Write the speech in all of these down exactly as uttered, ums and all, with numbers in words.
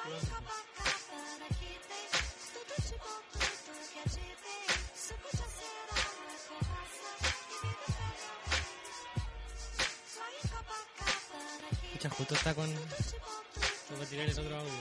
Escucha, justo está con... Voy a tirar el otro audio.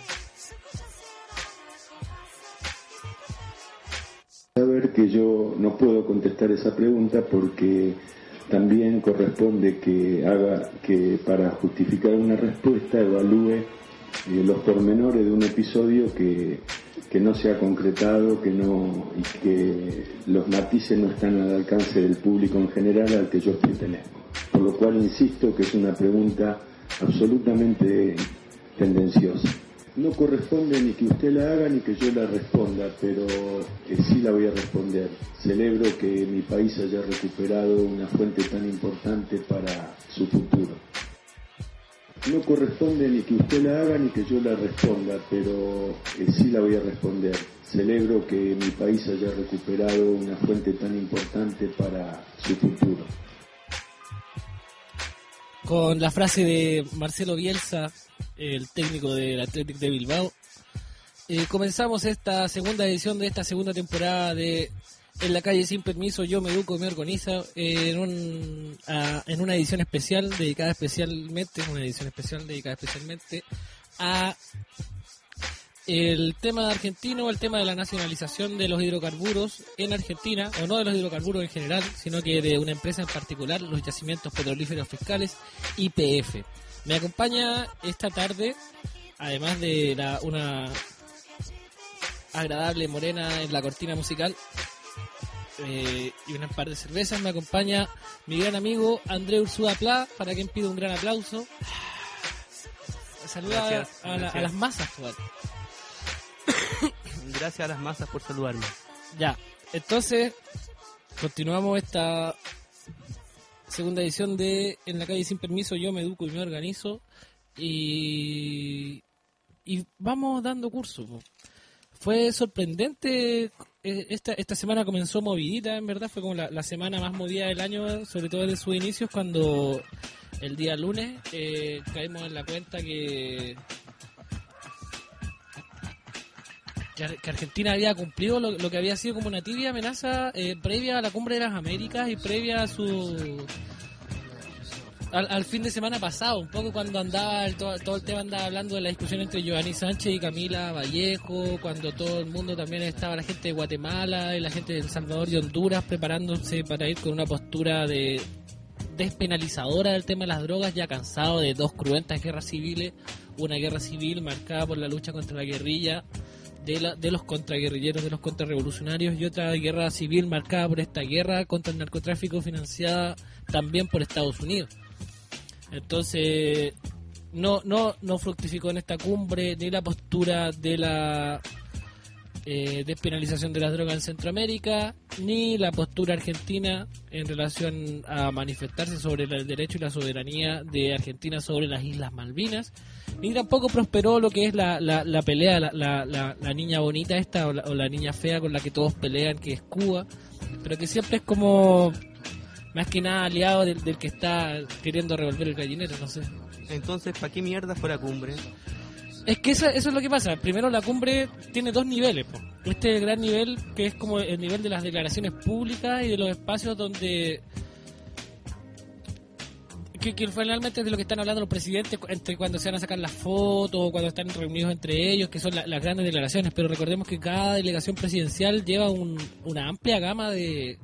Saber que yo no puedo contestar esa pregunta porque también corresponde que haga que para justificar una respuesta evalúe eh, los pormenores de un episodio que, que no se ha concretado, que no y que los matices no están al alcance del público en general al que yo pertenezco. Por lo cual insisto que es una pregunta absolutamente tendenciosa. No corresponde ni que usted la haga ni que yo la responda, pero eh, sí la voy a responder. Celebro que mi país haya recuperado una fuente tan importante para su futuro. No corresponde ni que usted la haga ni que yo la responda, pero eh, sí la voy a responder. Celebro que mi país haya recuperado una fuente tan importante para su futuro. Con la frase de Marcelo Bielsa, el técnico del Athletic de Bilbao, eh, comenzamos esta segunda edición de esta segunda temporada de En la calle sin permiso, yo me educo y me organizo, eh, en, un, a, en una edición especial dedicada especialmente, una edición especial dedicada especialmente a el tema argentino, el tema de la nacionalización de los hidrocarburos en Argentina, o no de los hidrocarburos en general, sino que de una empresa en particular, los yacimientos petrolíferos fiscales, Y P F. Me acompaña esta tarde, además de la, una agradable morena en la cortina musical eh, y un par de cervezas, me acompaña mi gran amigo André Ursúa Pla, para quien pido un gran aplauso. Saluda gracias, a, la, gracias. a las masas, Juan. Gracias a las masas por saludarme. Ya, entonces continuamos esta segunda edición de En la calle sin permiso, yo me educo y me organizo, y, y vamos dando curso. Fue sorprendente, esta esta semana comenzó movidita, en verdad, fue como la, la semana más movida del año, sobre todo desde sus inicios, cuando el día lunes eh, caímos en la cuenta que que Argentina había cumplido lo, lo que había sido como una tibia amenaza eh, previa a la Cumbre de las Américas y previa a su al, al fin de semana pasado, un poco cuando andaba el, todo, todo el tema andaba hablando de la discusión entre Giovanni Sánchez y Camila Vallejo, cuando todo el mundo también estaba, la gente de Guatemala y la gente de El Salvador y Honduras preparándose para ir con una postura de despenalizadora del tema de las drogas, ya cansado de dos cruentas guerras civiles, una guerra civil marcada por la lucha contra la guerrilla de, la, de los contraguerrilleros, de los contrarrevolucionarios, y otra guerra civil marcada por esta guerra contra el narcotráfico financiada también por Estados Unidos. Entonces no no no fructificó en esta cumbre ni la postura de la eh, despenalización de las drogas en Centroamérica, ni la postura argentina en relación a manifestarse sobre el derecho y la soberanía de Argentina sobre las Islas Malvinas, ni tampoco prosperó lo que es la, la, la pelea, la, la, la, la niña bonita esta o la, o la niña fea con la que todos pelean, que es Cuba, pero que siempre es como más que nada aliado del, del que está queriendo revolver el gallinero, no sé. Entonces, ¿para qué mierda fue la cumbre? Es que eso, eso es lo que pasa. Primero, la cumbre tiene dos niveles, po. Este es el gran nivel, que es como el nivel de las declaraciones públicas y de los espacios donde que, que finalmente es de lo que están hablando los presidentes, entre cuando se van a sacar las fotos o cuando están reunidos entre ellos, que son la, las grandes declaraciones. Pero recordemos que cada delegación presidencial lleva un, una amplia gama de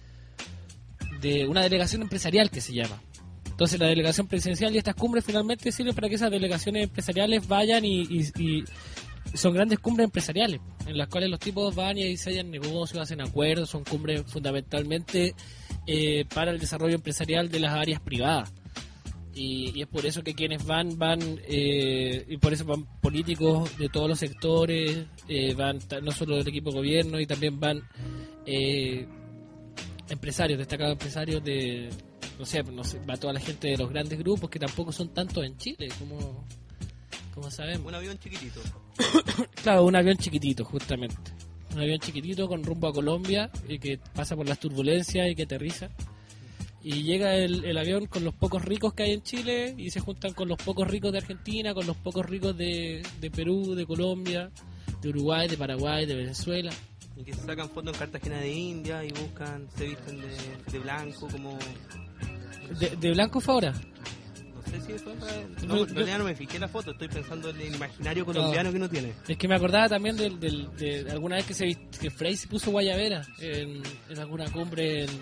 de una delegación empresarial que se llama. Entonces la delegación presidencial y estas cumbres finalmente sirven para que esas delegaciones empresariales vayan y, y, y son grandes cumbres empresariales en las cuales los tipos van y ahí se hallan negocios, hacen acuerdos, son cumbres fundamentalmente eh, para el desarrollo empresarial de las áreas privadas. Y, y es por eso que quienes van, van eh, y por eso van políticos de todos los sectores, eh, van no solo del equipo de gobierno, y también van eh, empresarios, destacados empresarios de, no sé, no sé, va toda la gente de los grandes grupos, que tampoco son tantos en Chile, como, como sabemos. Un avión chiquitito. Claro, un avión chiquitito, justamente. Un avión chiquitito con rumbo a Colombia, y que pasa por las turbulencias y que aterriza. y llega el, el avión con los pocos ricos que hay en Chile y se juntan con los pocos ricos de Argentina, con los pocos ricos de, de Perú, de Colombia, de Uruguay, de Paraguay, de Venezuela. Y que se sacan fotos en Cartagena de India y buscan, se visten de, de blanco como... ¿De, de blanco fue ahora? No sé si eso es... No, en realidad no me fijé la foto, estoy pensando en el imaginario colombiano no. que no tiene. Es que me acordaba también del, del, de alguna vez que se vist- que Frey se puso guayabera en, en alguna cumbre en...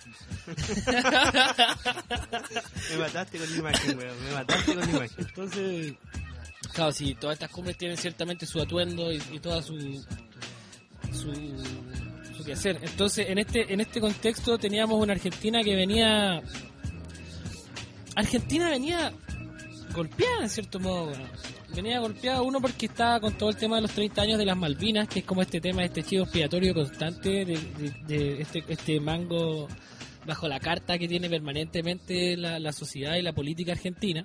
Me mataste con la imagen, weón, me mataste con la imagen. Entonces, claro, sí, todas estas cumbres tienen ciertamente su atuendo y, y toda su, su su quehacer. Entonces, en este en este contexto teníamos una Argentina que venía Argentina venía golpeada en cierto modo, bueno. Venía golpeada uno porque estaba con todo el tema de los treinta años de las Malvinas, que es como este tema, este chivo expiatorio constante de, de, de este este mango bajo la carta que tiene permanentemente la, la sociedad y la política argentina.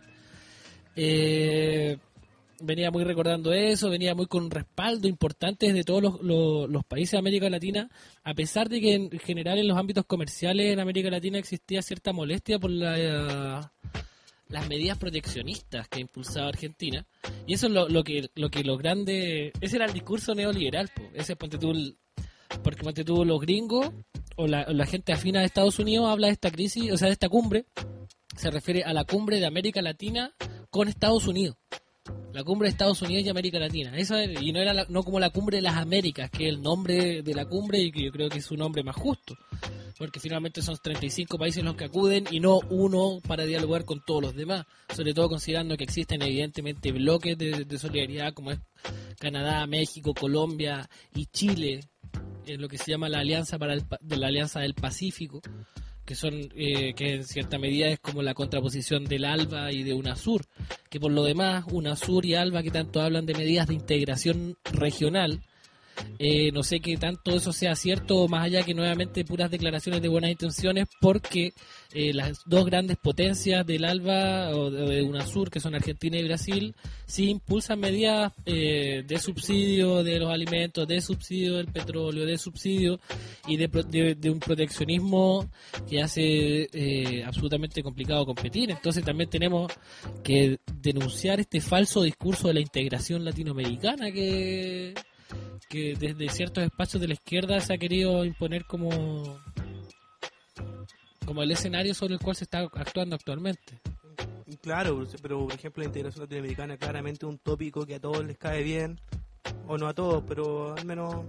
Eh, venía muy recordando eso, venía muy con respaldo importante de todos los, los, los países de América Latina, a pesar de que en general en los ámbitos comerciales en América Latina existía cierta molestia por la, uh, las medidas proteccionistas que ha impulsado Argentina. Y eso es lo, lo que lo que los grandes... Ese era el discurso neoliberal, po. Ese ponte tú el, porque ponte tú los gringos o la, o la gente afina de Estados Unidos habla de esta crisis, o sea, de esta cumbre, se refiere a la cumbre de América Latina con Estados Unidos. La cumbre de Estados Unidos y América Latina. Eso era, y no era la, no como la cumbre de las Américas, que es el nombre de la cumbre y que yo creo que es su nombre más justo. Porque finalmente son treinta y cinco países los que acuden y no uno para dialogar con todos los demás. Sobre todo considerando que existen evidentemente bloques de, de solidaridad como es Canadá, México, Colombia y Chile, en lo que se llama la Alianza para el, de la Alianza del Pacífico, que son eh, que en cierta medida es como la contraposición del ALBA y de UNASUR, que por lo demás UNASUR y ALBA, que tanto hablan de medidas de integración regional, eh, no sé qué tanto eso sea cierto, más allá que nuevamente puras declaraciones de buenas intenciones, porque eh, las dos grandes potencias del ALBA o de UNASUR, que son Argentina y Brasil, sí impulsan medidas eh, de subsidio de los alimentos, de subsidio del petróleo, de subsidio y de, de, de un proteccionismo que hace eh, absolutamente complicado competir. Entonces también tenemos que denunciar este falso discurso de la integración latinoamericana que que desde ciertos espacios de la izquierda se ha querido imponer como como el escenario sobre el cual se está actuando actualmente. Claro, pero por ejemplo la integración latinoamericana claramente es un tópico que a todos les cae bien, o no a todos, pero al menos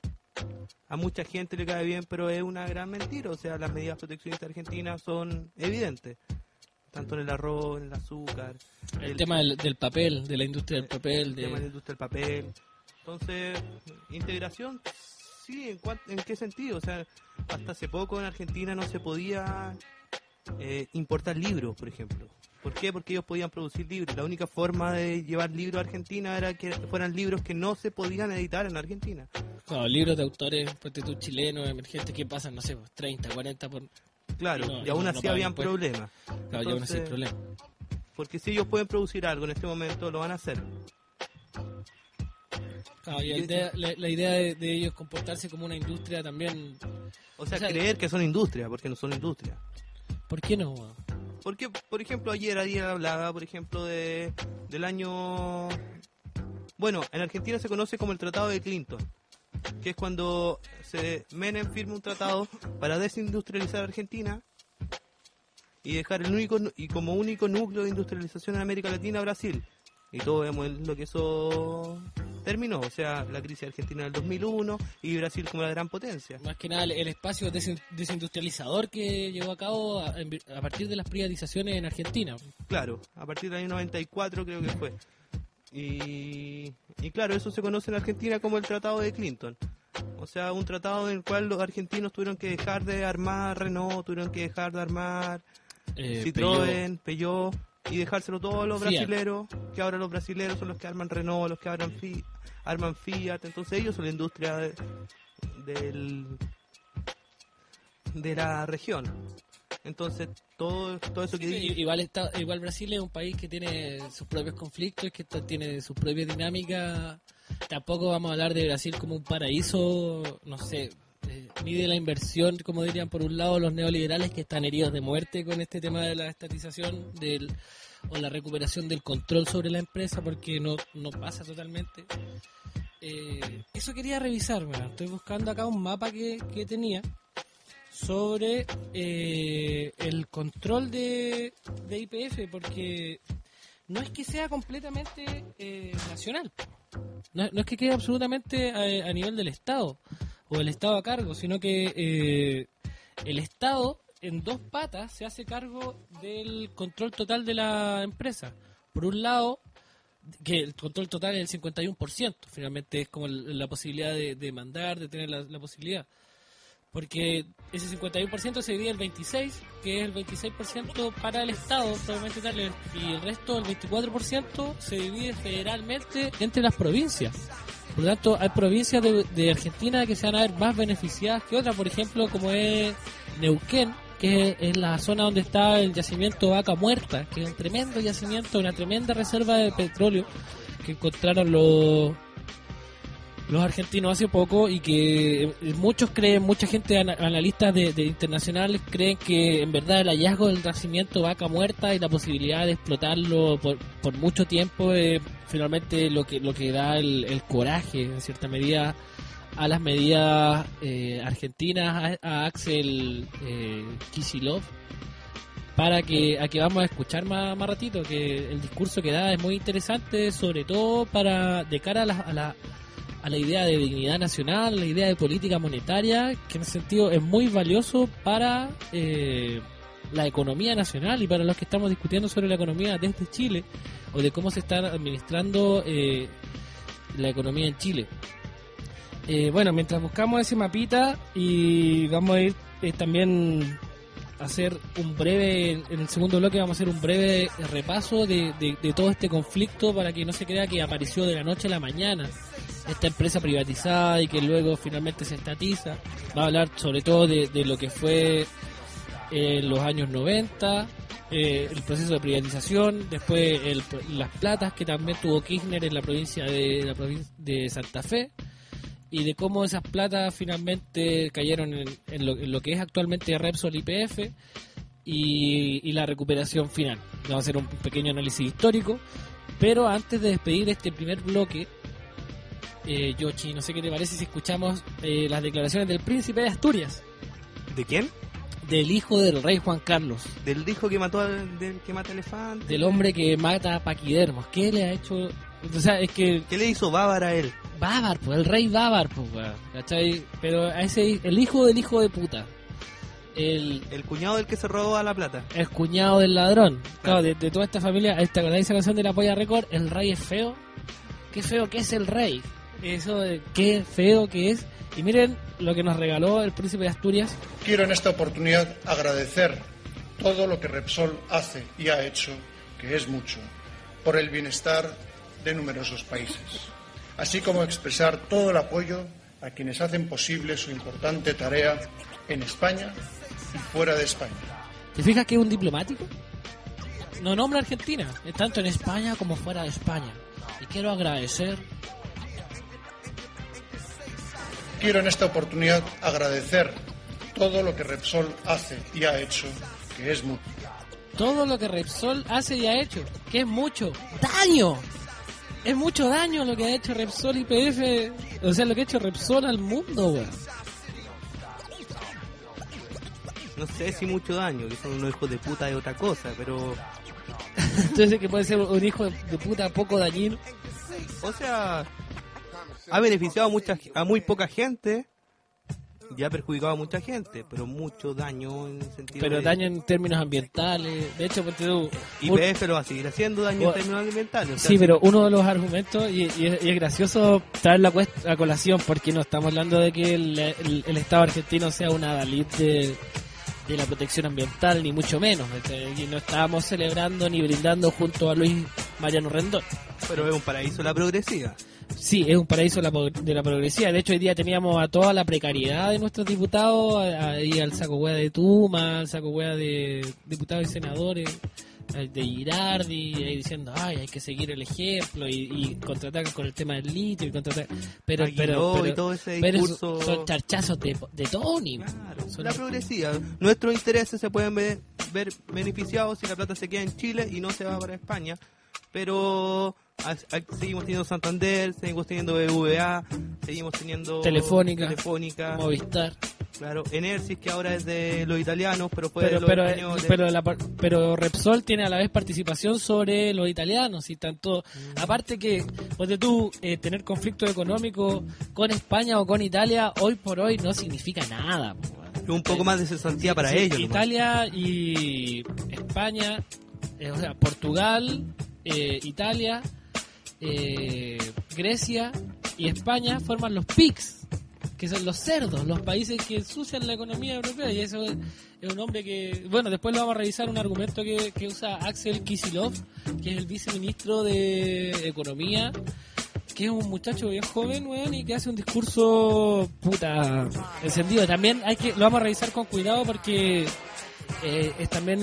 a mucha gente le cae bien, pero es una gran mentira. O sea, las medidas proteccionistas argentinas son evidentes, tanto en el arroz, en el azúcar, El, el tema del, del papel, de la industria del papel, el de... tema de la industria del papel. Entonces, integración, sí, ¿en, cuan- ¿en qué sentido? O sea, hasta hace poco en Argentina no se podía eh, importar libros, por ejemplo. ¿Por qué? Porque ellos podían producir libros. La única forma de llevar libros a Argentina era que fueran libros que no se podían editar en Argentina. Bueno, libros de autores, ponte tú, chilenos, emergentes, que pasan, no sé, treinta, cuarenta por... Claro, No, y aún no, así no pagan habían impuestos. problemas. Claro, yo no sé el Entonces, problema. porque si ellos pueden producir algo en este momento, lo van a hacer. Claro, y la idea, la, la idea de, de ellos comportarse como una industria también... O sea, O sea, creer que son industria, porque no son industria. ¿Por qué no? weón? Porque, por ejemplo, ayer, ayer hablaba, por ejemplo, de del año... Bueno, en Argentina se conoce como el Tratado de Clinton, que es cuando se Menem firma un tratado para desindustrializar Argentina y dejar el único y como único núcleo de industrialización en América Latina Brasil. Y todos vemos lo que eso terminó, o sea, la crisis argentina del dos mil uno y Brasil como la gran potencia. Más que nada el, el espacio desin- desindustrializador que llevó a cabo a, a partir de las privatizaciones en Argentina. Claro, a partir del año noventa y cuatro creo que fue. Y, y claro, eso se conoce en Argentina como el Tratado de Clinton. O sea, un tratado en el cual los argentinos tuvieron que dejar de armar Renault, tuvieron que dejar de armar Eh, Citroën, Peugeot, y dejárselo todo a los Fiat. brasileros, que ahora los brasileros son los que arman Renault, los que arman, Fi- arman Fiat. Entonces ellos son la industria de, del, de la región. Entonces todo, todo eso que Sí, dije... igual está, igual Brasil es un país que tiene sus propios conflictos, que está- tiene sus propias dinámicas. Tampoco vamos a hablar de Brasil como un paraíso, no sé, eh, mide la inversión, como dirían por un lado los neoliberales que están heridos de muerte con este tema de la estatización del, o la recuperación del control sobre la empresa, porque no, no pasa totalmente. Eh, eso quería revisar, ¿verdad? Estoy buscando acá un mapa que, que tenía sobre eh, el control de, de Y P F, porque no es que sea completamente eh, nacional, no, no es que quede absolutamente a, a nivel del Estado o el Estado a cargo, sino que eh, el Estado en dos patas se hace cargo del control total de la empresa. Por un lado, que el control total es el cincuenta y uno por ciento, finalmente es como la posibilidad de, de mandar, de tener la, la posibilidad. Porque ese cincuenta y uno por ciento se divide el veintiséis por ciento, que es el veintiséis por ciento para el Estado, probablemente tal, y el resto, el veinticuatro por ciento, se divide federalmente entre las provincias. Por lo tanto, hay provincias de, de Argentina que se van a ver más beneficiadas que otras, por ejemplo, como es Neuquén, que es, es la zona donde está el yacimiento Vaca Muerta, que es un tremendo yacimiento, una tremenda reserva de petróleo que encontraron los... los argentinos hace poco, y que muchos creen, mucha gente, analistas de, de internacionales, creen que en verdad el hallazgo del yacimiento Vaca Muerta y la posibilidad de explotarlo por, por mucho tiempo es finalmente lo que lo que da el, el coraje, en cierta medida, a las medidas eh, argentinas, a, a Axel eh, Kicillof, para que a que vamos a escuchar más, más ratito, que el discurso que da es muy interesante, sobre todo para de cara a la, a la a la idea de dignidad nacional, la idea de política monetaria, que en ese sentido es muy valioso para eh, la economía nacional y para los que estamos discutiendo sobre la economía desde Chile, o de cómo se está administrando eh, la economía en Chile. Eh, bueno, mientras buscamos ese mapita, y vamos a ir eh, también a hacer un breve, en el segundo bloque vamos a hacer un breve repaso de, de, de todo este conflicto, para que no se crea que apareció de la noche a la mañana esta empresa privatizada y que luego finalmente se estatiza. Va a hablar sobre todo de, de lo que fue en los años noventa, eh, el proceso de privatización, después el, las platas que también tuvo Kirchner en la provincia de, la provincia de Santa Fe, y de cómo esas platas finalmente cayeron en, en, lo, en lo que es actualmente Repsol Y P F, y, y la recuperación final. Vamos a hacer un pequeño análisis histórico, pero antes de despedir este primer bloque, Eh, Yoshi, no sé qué te parece si escuchamos eh, las declaraciones del príncipe de Asturias. ¿De quién? Del hijo del rey Juan Carlos. Del hijo que mató al, del que mata elefantes. Del hombre que mata a paquidermos. ¿Qué le ha hecho? O sea, es que... ¿Qué le hizo Bávar a él? Bávar, pues, el rey Bávar, pues, ¿cachai? Pero a ese, el hijo del hijo de puta. El, el cuñado del que se robó a la plata. El cuñado del ladrón. Claro, Claro de, de toda esta familia. ¿Te acordás de esa canción de la Polla Record? El rey es feo. Qué feo que es el rey. Eso de qué feo que es. Y miren lo que nos regaló el príncipe de Asturias. Quiero en esta oportunidad agradecer todo lo que Repsol hace y ha hecho, que es mucho, por el bienestar de numerosos países, así como expresar todo el apoyo a quienes hacen posible su importante tarea en España y fuera de España. ¿Te fijas que es un diplomático? No nombra a Argentina, tanto en España como fuera de España. Y quiero agradecer... Quiero en esta oportunidad agradecer todo lo que Repsol hace y ha hecho, que es mucho. Todo lo que Repsol hace y ha hecho, que es mucho. ¡Daño! Es mucho daño lo que ha hecho Repsol Y P F, o sea, lo que ha hecho Repsol al mundo, weón. No sé si mucho daño, que son unos hijos de puta es otra cosa, pero... Entonces, que puede ser un hijo de puta poco dañino. O sea... ha beneficiado a, mucha, a muy poca gente y ha perjudicado a mucha gente, pero mucho daño en el sentido Pero de... daño en términos ambientales. De hecho, porque tú, Y P F lo va a seguir haciendo daño en términos ambientales. O sea, sí, pero uno de los argumentos, y, y, es, y es gracioso traer la cuest- a colación, porque no estamos hablando de que el, el, el Estado argentino sea una adalid de, de la protección ambiental, ni mucho menos. Y no estábamos celebrando ni brindando junto a Luis Mariano Rendón. Pero es un paraíso la progresiva. Sí, es un paraíso de la, de la progresía. De hecho, hoy día teníamos a toda la precariedad de nuestros diputados, ahí al saco hueá de Tuma, al saco hueá de diputados y senadores, de Girardi, ahí diciendo, ay, hay que seguir el ejemplo, y, y contraatacan con el tema del litio, y contraatacan, pero, pero, pero, y todo ese pero discurso... son charchazos de, de Tony. Claro, son la progresiva. Nuestros intereses se pueden ver, ver beneficiados si la plata se queda en Chile y no se va para España, pero a, a, seguimos teniendo Santander, seguimos teniendo B B V A, seguimos teniendo Telefónica, Telefónica Movistar. Claro, Enersis, que ahora es de los italianos, pero fue pero, de los pero, españoles. Pero, la, pero Repsol tiene a la vez participación sobre los italianos y tanto. Mm. Aparte que, ponte tú, eh, tener conflicto económico con España o con Italia, hoy por hoy no significa nada. Un poco más de cesantía para sí, ellos. Italia ¿no? y España, eh, o sea, Portugal, eh, Italia, eh, Grecia y España forman los P I Cs. Que son los cerdos, los países que ensucian la economía europea, y eso es, es un hombre que, bueno, después lo vamos a revisar, un argumento que, que usa Axel Kicillof, que es el viceministro de Economía, que es un muchacho bien joven, weón, y que hace un discurso puta encendido. También hay que, lo vamos a revisar con cuidado porque eh, es también,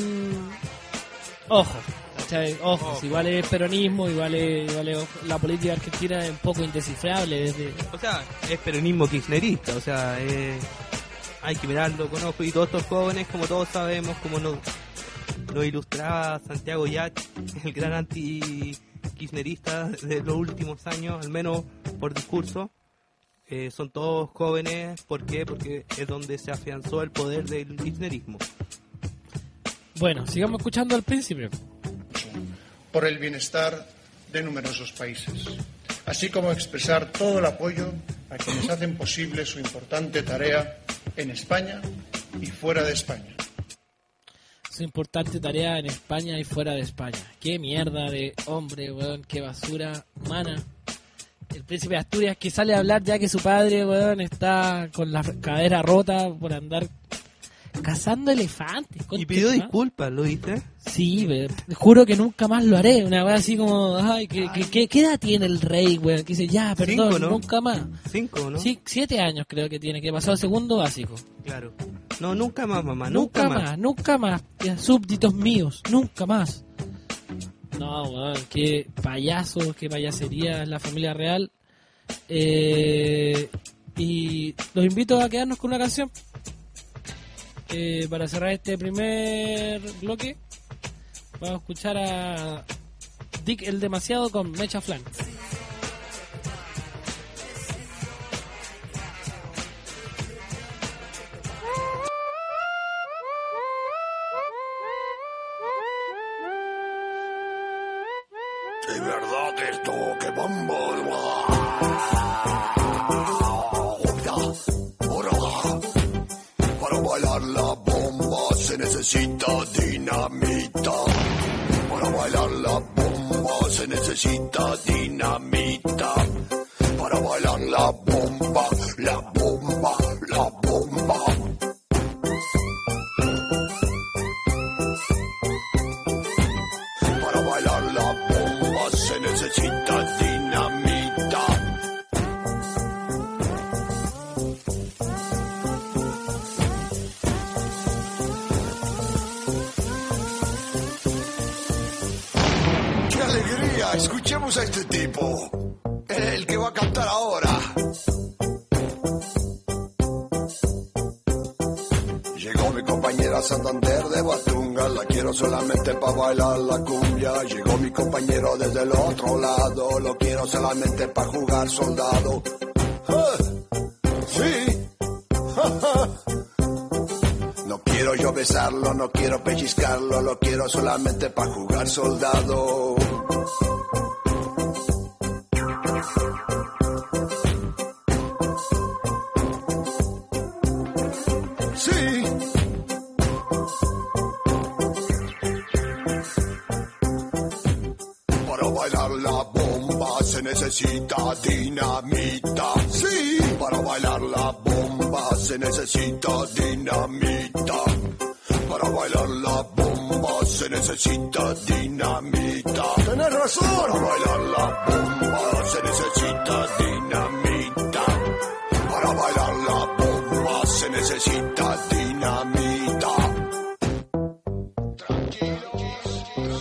ojo, ¿cachai? Ojo, si igual es peronismo, igual es, igual es la política argentina es un poco indescifrable desde... O sea, es peronismo kirchnerista, o sea, eh, hay que mirarlo con ojo, y todos estos jóvenes, como todos sabemos, como nos, nos ilustraba Santiago Yach, el gran anti-kirchnerista de los últimos años, al menos por discurso, eh, son todos jóvenes. ¿Por qué? Porque es donde se afianzó el poder del kirchnerismo. Bueno, sigamos escuchando al príncipe. Por el bienestar de numerosos países, así como expresar todo el apoyo a quienes hacen posible su importante tarea en España y fuera de España. Su importante tarea en España y fuera de España. Qué mierda de hombre, weón, qué basura humana. El príncipe de Asturias que sale a hablar ya que su padre, weón, está con la cadera rota por andar cazando elefantes. Y pidió disculpas, ¿lo viste? Sí, me, juro que nunca más lo haré. Una vez así como, ay, ¿qué, ay. ¿Qué, qué edad tiene el rey, weón? Que dice, ya, perdón, Cinco, ¿no? nunca más. Cinco, ¿no? Sí, siete años creo que tiene, que pasó al segundo básico. Claro. No, nunca más, mamá, nunca, nunca más. más. Nunca más, ya, súbditos míos, nunca más. No, weón, qué payasos, qué payasería es la familia real. Eh, y los invito a quedarnos con una canción. Eh, para cerrar este primer bloque, vamos a escuchar a Dick el Demasiado con Mecha Flan. De verdad esto que bombo. Para bailar la bomba se necesita dinamita. Para bailar la bomba se necesita dinamita. Para bailar la bomba, la bomba, la bomba. Para bailar la bomba se necesita dinamita. Escuchemos a este tipo, el que va a cantar ahora. Llegó mi compañera Santander de Batunga, la quiero solamente para bailar la cumbia. Llegó mi compañero desde el otro lado, lo quiero solamente para jugar soldado. ¡Ah! Sí. No quiero yo besarlo, no quiero pellizcarlo, lo quiero solamente para jugar soldado. Sí. Para bailar la bomba se necesita dinamita. Sí. Para bailar la bomba se necesita dinamita. Para bailar la bomba se necesita dinamita. Tenés razón. Para bailar la bomba se necesita dinamita. Para bailar la bomba se necesita dinamita. Tranquilos,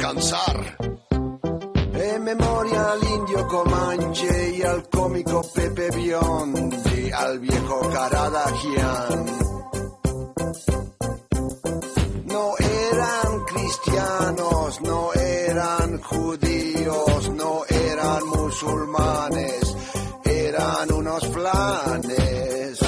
descansar. En memoria al indio Comanche y al cómico Pepe Biondi, al viejo Caradagian. No eran cristianos, no eran judíos, no eran musulmanes, eran unos flanes.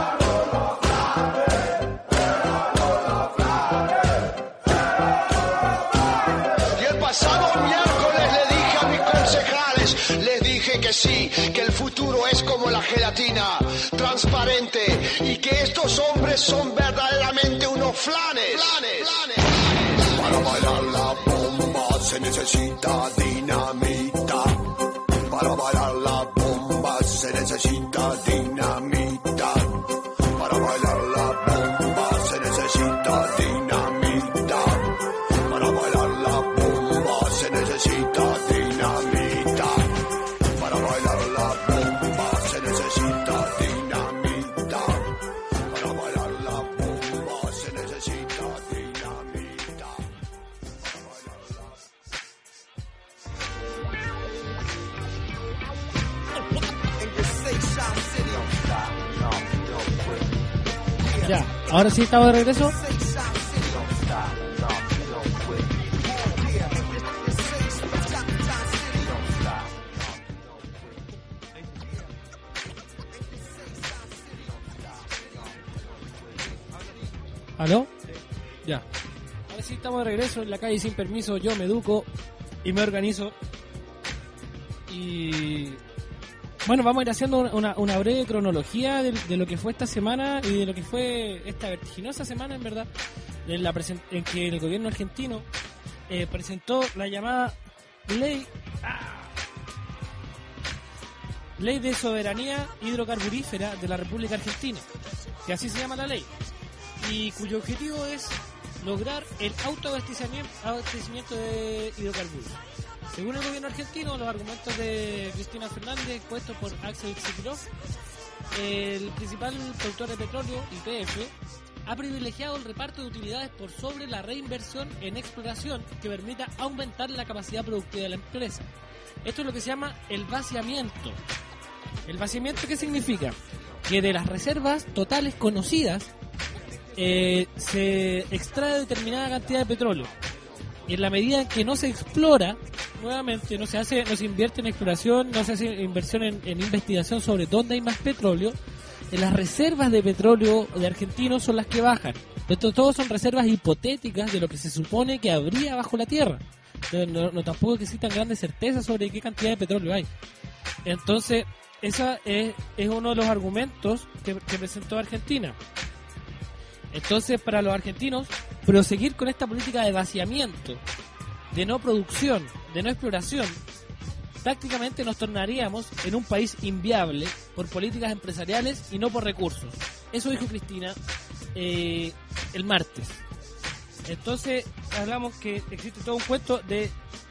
Y el pasado miércoles le dije a mis concejales, les dije que sí, que el futuro es como la gelatina, transparente, y que estos hombres son verdaderamente unos flanes. flanes, flanes. Para bailar la bomba se necesita dinamita. Para bailar la bomba se necesita dinamita. Para bailar la bomba se necesita dinamita. Para bailar la bomba se necesita dinamita. Para bailar la bomba se necesita dinamita. Para bailar la bomba se necesita dinamita. Para bailar la... Ya, ahora sí estamos de regreso. ¿Aló? Ya. Ahora sí estamos de regreso en la calle sin permiso. Yo me educo y me organizo. Y bueno, vamos a ir haciendo una, una breve cronología de, de lo que fue esta semana y de lo que fue esta vertiginosa semana, en verdad, en, la present- en que el gobierno argentino eh, presentó la llamada ley ¡ah! Ley de Soberanía Hidrocarburífera de la República Argentina, que así se llama la ley, y cuyo objetivo es lograr el autoabastecimiento abastecimiento de hidrocarburos. Según el gobierno argentino, los argumentos de Cristina Fernández expuestos por Axel Kicillof, el principal productor de petróleo, Y P F, ha privilegiado el reparto de utilidades por sobre la reinversión en exploración que permita aumentar la capacidad productiva de la empresa. Esto es lo que se llama el vaciamiento. ¿El vaciamiento qué significa? Que de las reservas totales conocidas eh, se extrae determinada cantidad de petróleo. Y en la medida en que no se explora nuevamente, no se hace, no se invierte en exploración, no se hace inversión en, en investigación sobre dónde hay más petróleo, las reservas de petróleo de argentinos son las que bajan. Esto todos son reservas hipotéticas de lo que se supone que habría bajo la tierra. No, no, no tampoco que existan grandes certezas sobre qué cantidad de petróleo hay. Entonces, ese es, es uno de los argumentos que, que presentó Argentina. Entonces, para los argentinos, proseguir con esta política de vaciamiento, de no producción, de no exploración, prácticamente nos tornaríamos en un país inviable por políticas empresariales y no por recursos. Eso dijo Cristina eh, el martes. Entonces, hablamos que existe todo un cuento de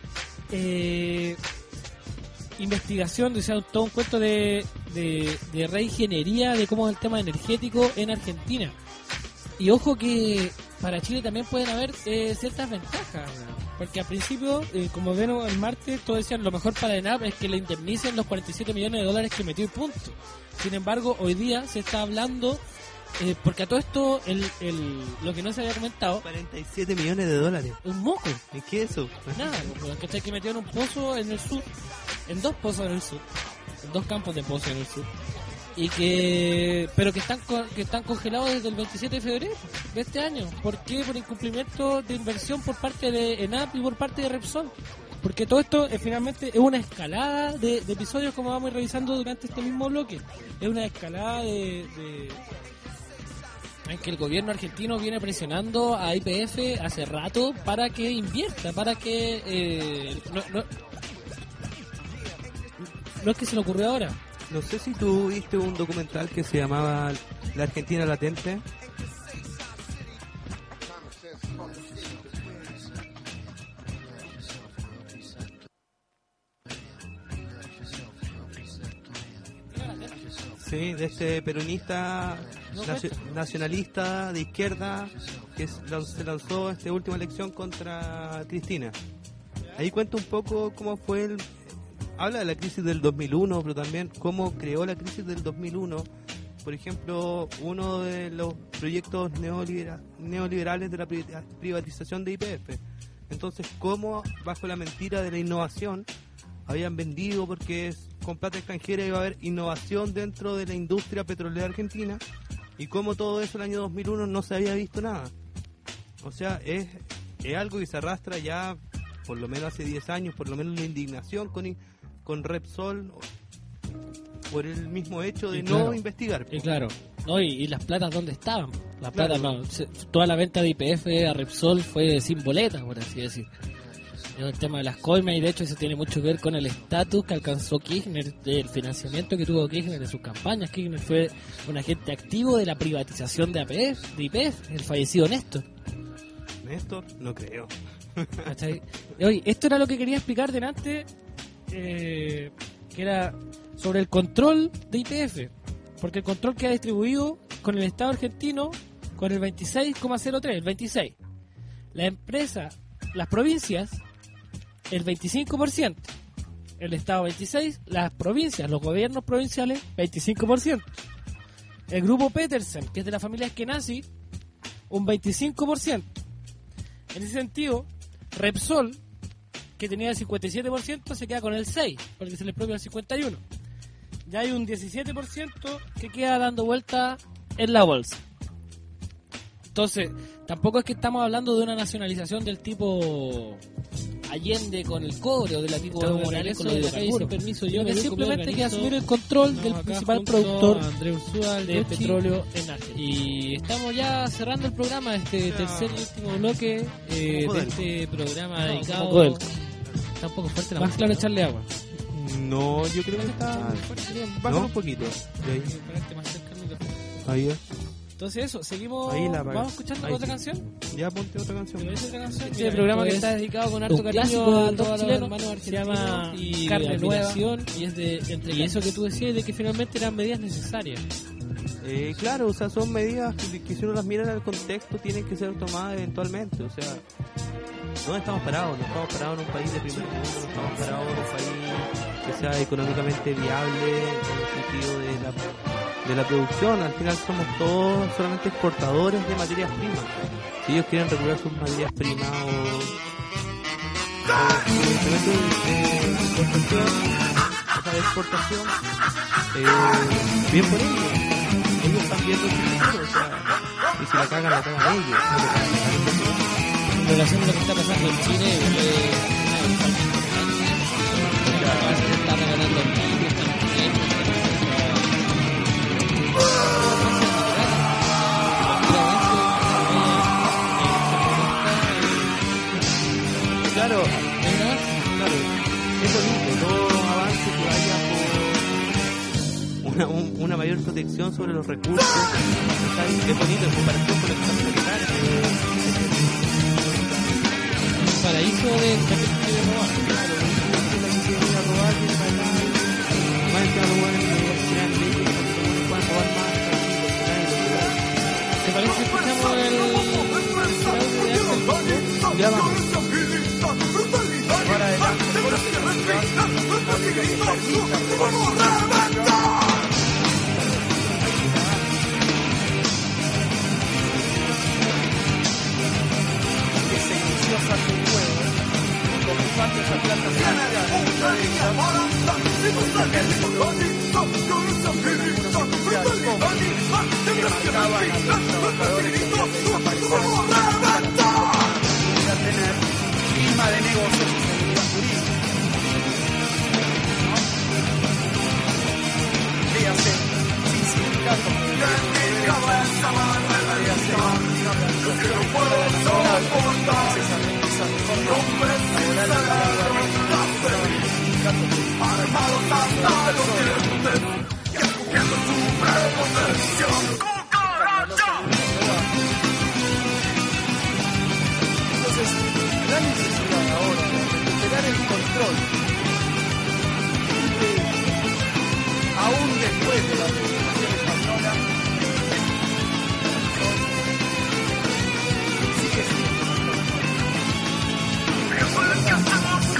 eh, investigación, o sea, todo un cuento de, de, de reingeniería de cómo es el tema energético en Argentina. Y ojo que para Chile también pueden haber eh, ciertas ventajas, ¿no? Porque al principio, eh, como ven el martes, todos decían lo mejor para ENAP es que le indemnicen los cuarenta y siete millones de dólares que metió y punto. Sin embargo, hoy día se está hablando, eh, porque a todo esto, el, el, lo que no se había comentado, cuarenta y siete millones de dólares. un moco. ¿Y qué es eso? Nada, ¿cachai? Que metió en un pozo en el sur, en dos pozos en el sur, en dos campos de pozos en el sur. Y que pero que están co- que están congelados desde el veintisiete de febrero de este año. ¿Por qué? Por incumplimiento de inversión por parte de ENAP y por parte de Repsol. Porque todo esto eh, finalmente es una escalada de, de episodios, como vamos a ir revisando durante este mismo bloque. Es una escalada de, de en que el gobierno argentino viene presionando a Y P F hace rato para que invierta, para que eh, no, no, no es que se le ocurrió ahora. No sé si tú viste un documental que se llamaba La Argentina Latente. Sí, de este peronista nacio- nacionalista de izquierda que es- se lanzó esta última elección contra Cristina. ahí cuenta un poco cómo fue el... Habla de la crisis del dos mil uno, pero también cómo creó la crisis del dos mil uno. Por ejemplo, uno de los proyectos neolibera- neoliberales de la privatización de Y P F. Entonces, cómo bajo la mentira de la innovación habían vendido, porque es, con plata extranjera iba a haber innovación dentro de la industria petrolera argentina, y cómo todo eso en el año dos mil uno no se había visto nada. O sea, es, es algo que se arrastra ya por lo menos hace diez años, por lo menos la indignación con, con Repsol por el mismo hecho de Y no claro, investigar. Y claro, no, y, y las platas dónde estaban. Las platas Claro. no, se- toda la venta de Y P F a Repsol fue sin boleta, por así decir. El tema de las coimas, y de hecho eso tiene mucho que ver con el estatus que alcanzó Kirchner, del financiamiento que tuvo Kirchner en sus campañas. Kirchner fue un agente activo de la privatización de, A P F, de Y P F, el fallecido Néstor. Néstor, no creo. ¿Cachai? Oye, esto era lo que quería explicar delante, eh, que era sobre el control de Y P F, porque el control queda distribuido con el Estado argentino con el veintiséis coma cero tres, el veintiséis. La empresa, las provincias, el veinticinco por ciento. El Estado veintiséis por ciento, las provincias, los gobiernos provinciales, veinticinco por ciento. El grupo Petersen, que es de la familia Eskenazi, un veinticinco por ciento. En ese sentido, Repsol, que tenía el cincuenta y siete por ciento, se queda con el seis por ciento, porque se le propia el cincuenta y uno por ciento. Ya hay un diecisiete por ciento que queda dando vuelta en la bolsa. Entonces, tampoco es que estamos hablando de una nacionalización del tipo Allende con el cobre, o de la tipo Estamos Evo en Morales eso con los de hidrocarburos. acá dice, permiso, yo Sino que me simplemente hay que organizo. asumir el control del Estamos acá principal junto productor a Andrés Ursúa, de Yoshi, petróleo en Argentina. y estamos ya cerrando el programa, este Ya. tercer y último bloque eh, Como de Codelco. este programa No, dedicado. como Codelco. Está un poco fuerte la Más música, claro ¿no? echarle agua. No, yo creo que está... Bájalo ¿No? un poquito. De ahí. Ponerte más cerca al micrófono. Ahí es. Entonces eso, seguimos, Ahí la apagas. vamos escuchando Ahí otra sí. canción. Ya ponte otra ¿Te canción. parece otra canción? Este Mira, programa que esto está es dedicado con harto un clásico cariño a del rock todos los chileno, hermanos se argentinos llama y Carne de Nueva, admiración, y es de Entre y eso que tú decías de que finalmente eran medidas necesarias. Eh, claro, o sea, son medidas que, que si uno las mira en el contexto tienen que ser tomadas eventualmente. O sea, no estamos parados, no estamos parados en un país de primer mundo, no estamos parados en un país que sea económicamente viable en el sentido de la, de la producción. Al final somos todos solamente exportadores de materias primas. Si ellos quieren regular sus materias primas o, o su instrumento de, de importación, o sea, de exportación, eh, bien por ellos. Ellos están viendo el futuro, o sea, y si la cagan, la cagan ellos. No la cagan ellos. en relación a lo que está pasando en Chile, eh, está regalando el niño, está Claro, claro, es bonito, todo avance que vaya por una, un- una mayor protección sobre los recursos. ¿Sabes? Es bonito en comparación con lo que está haciendo Qatar, que- un paraíso de gente que quiere robar. Claro, la que quiere ir a robar, viene para acá, y más encima los buenos que crean leyes para que los buenos puedan robar más, tranquilos, que nadie los vea. ¿Te parece que escuchamos el, el audio de Axel? Ya vamos. Entonces, la necesidad ahora de recuperar el control, de, aún después de la Revolución Española, sigue siendo.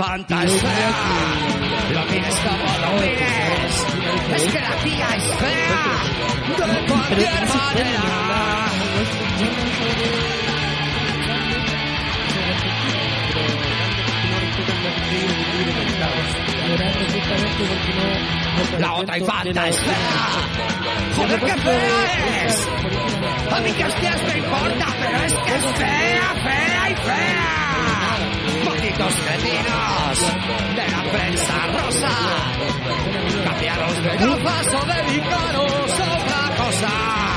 fantasía. Lo mires como lo mires, es que la tía es fea de cualquier manera. argumento porque no... no La otra argumento de infanta la- es fea. Joder, qué fea es. A mí que hostias me importa, pero es que es fea, fea y fea. Malditos cretinos de la prensa rosa. Cambiaros de gafas o dedicaros a otra cosa.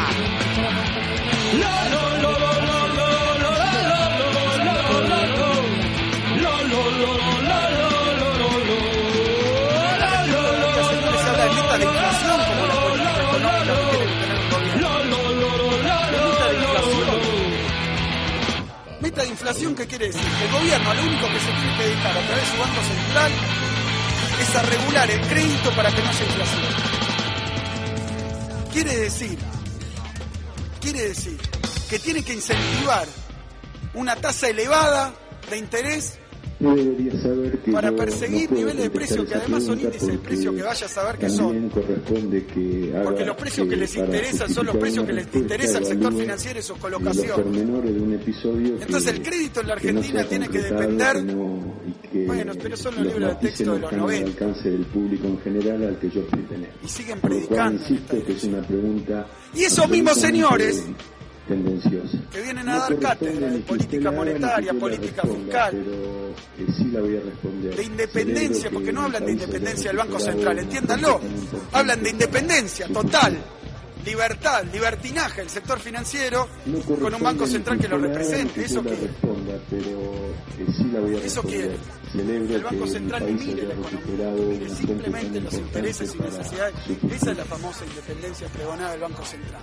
Lo, lo, lo, lo, lo, lo, lo, lo, lo, lo, lo, lo. Lo, lo, lo, lo, lo, lo, lo, lo. Lo, lo, lo, lo, Siempre se habla de metas de inflación como la política económica que quiere tener el gobierno. lo, lo, lo, lo, lo, lo, lo, lo. Meta de inflación, ¿qué quiere decir? Que el gobierno a lo único que se tiene que dedicar a través de su Banco Central es a regular el crédito para que no haya inflación. Quiere decir, quiere decir que tiene que incentivar una tasa elevada de interés Usted debería saber que para yo perseguir no puedo niveles de contestar precio que esa además son pregunta índices de porque precio que vaya a saber que también son. corresponde que haga Porque los precios que les para interesan son los justificar precios una que les respuesta interesa al sector evalúe financiero y su los colocación. pormenores de un episodio Entonces que- el crédito en la que no Argentina sea tiene que concretado, depender. que no- y que Bueno, pero son los los libros de matices texto de no los están al noventa. alcance del público en general al que yo pertenezco. Y siguen Por lo cual predicando. insisto que es una pregunta Y esos mismos absolutamente señores tendenciosa. que vienen a No dar corresponde cátedra de ni que política usted la haga, ni monetaria, que yo la política responda, fiscal, pero eh, sí la voy a responder. de independencia, Celebro porque que no el hablan de país haya independencia del Banco recuperado Central, un entiéndanlo. comportamiento importante Hablan de para independencia su total, libertad, libertinaje del sector financiero No con un corresponde Banco ni Central que lo usted la haga, ni represente. que Eso yo la quiere. responda, pero eh, sí la voy a Eso responder. quiere. Celebro El Banco que Central el ni país mire haya la economía, recuperado mire una simplemente fuente los tan intereses y importante necesidades. para su Esa es futuro. la famosa independencia pregonada del Banco Central.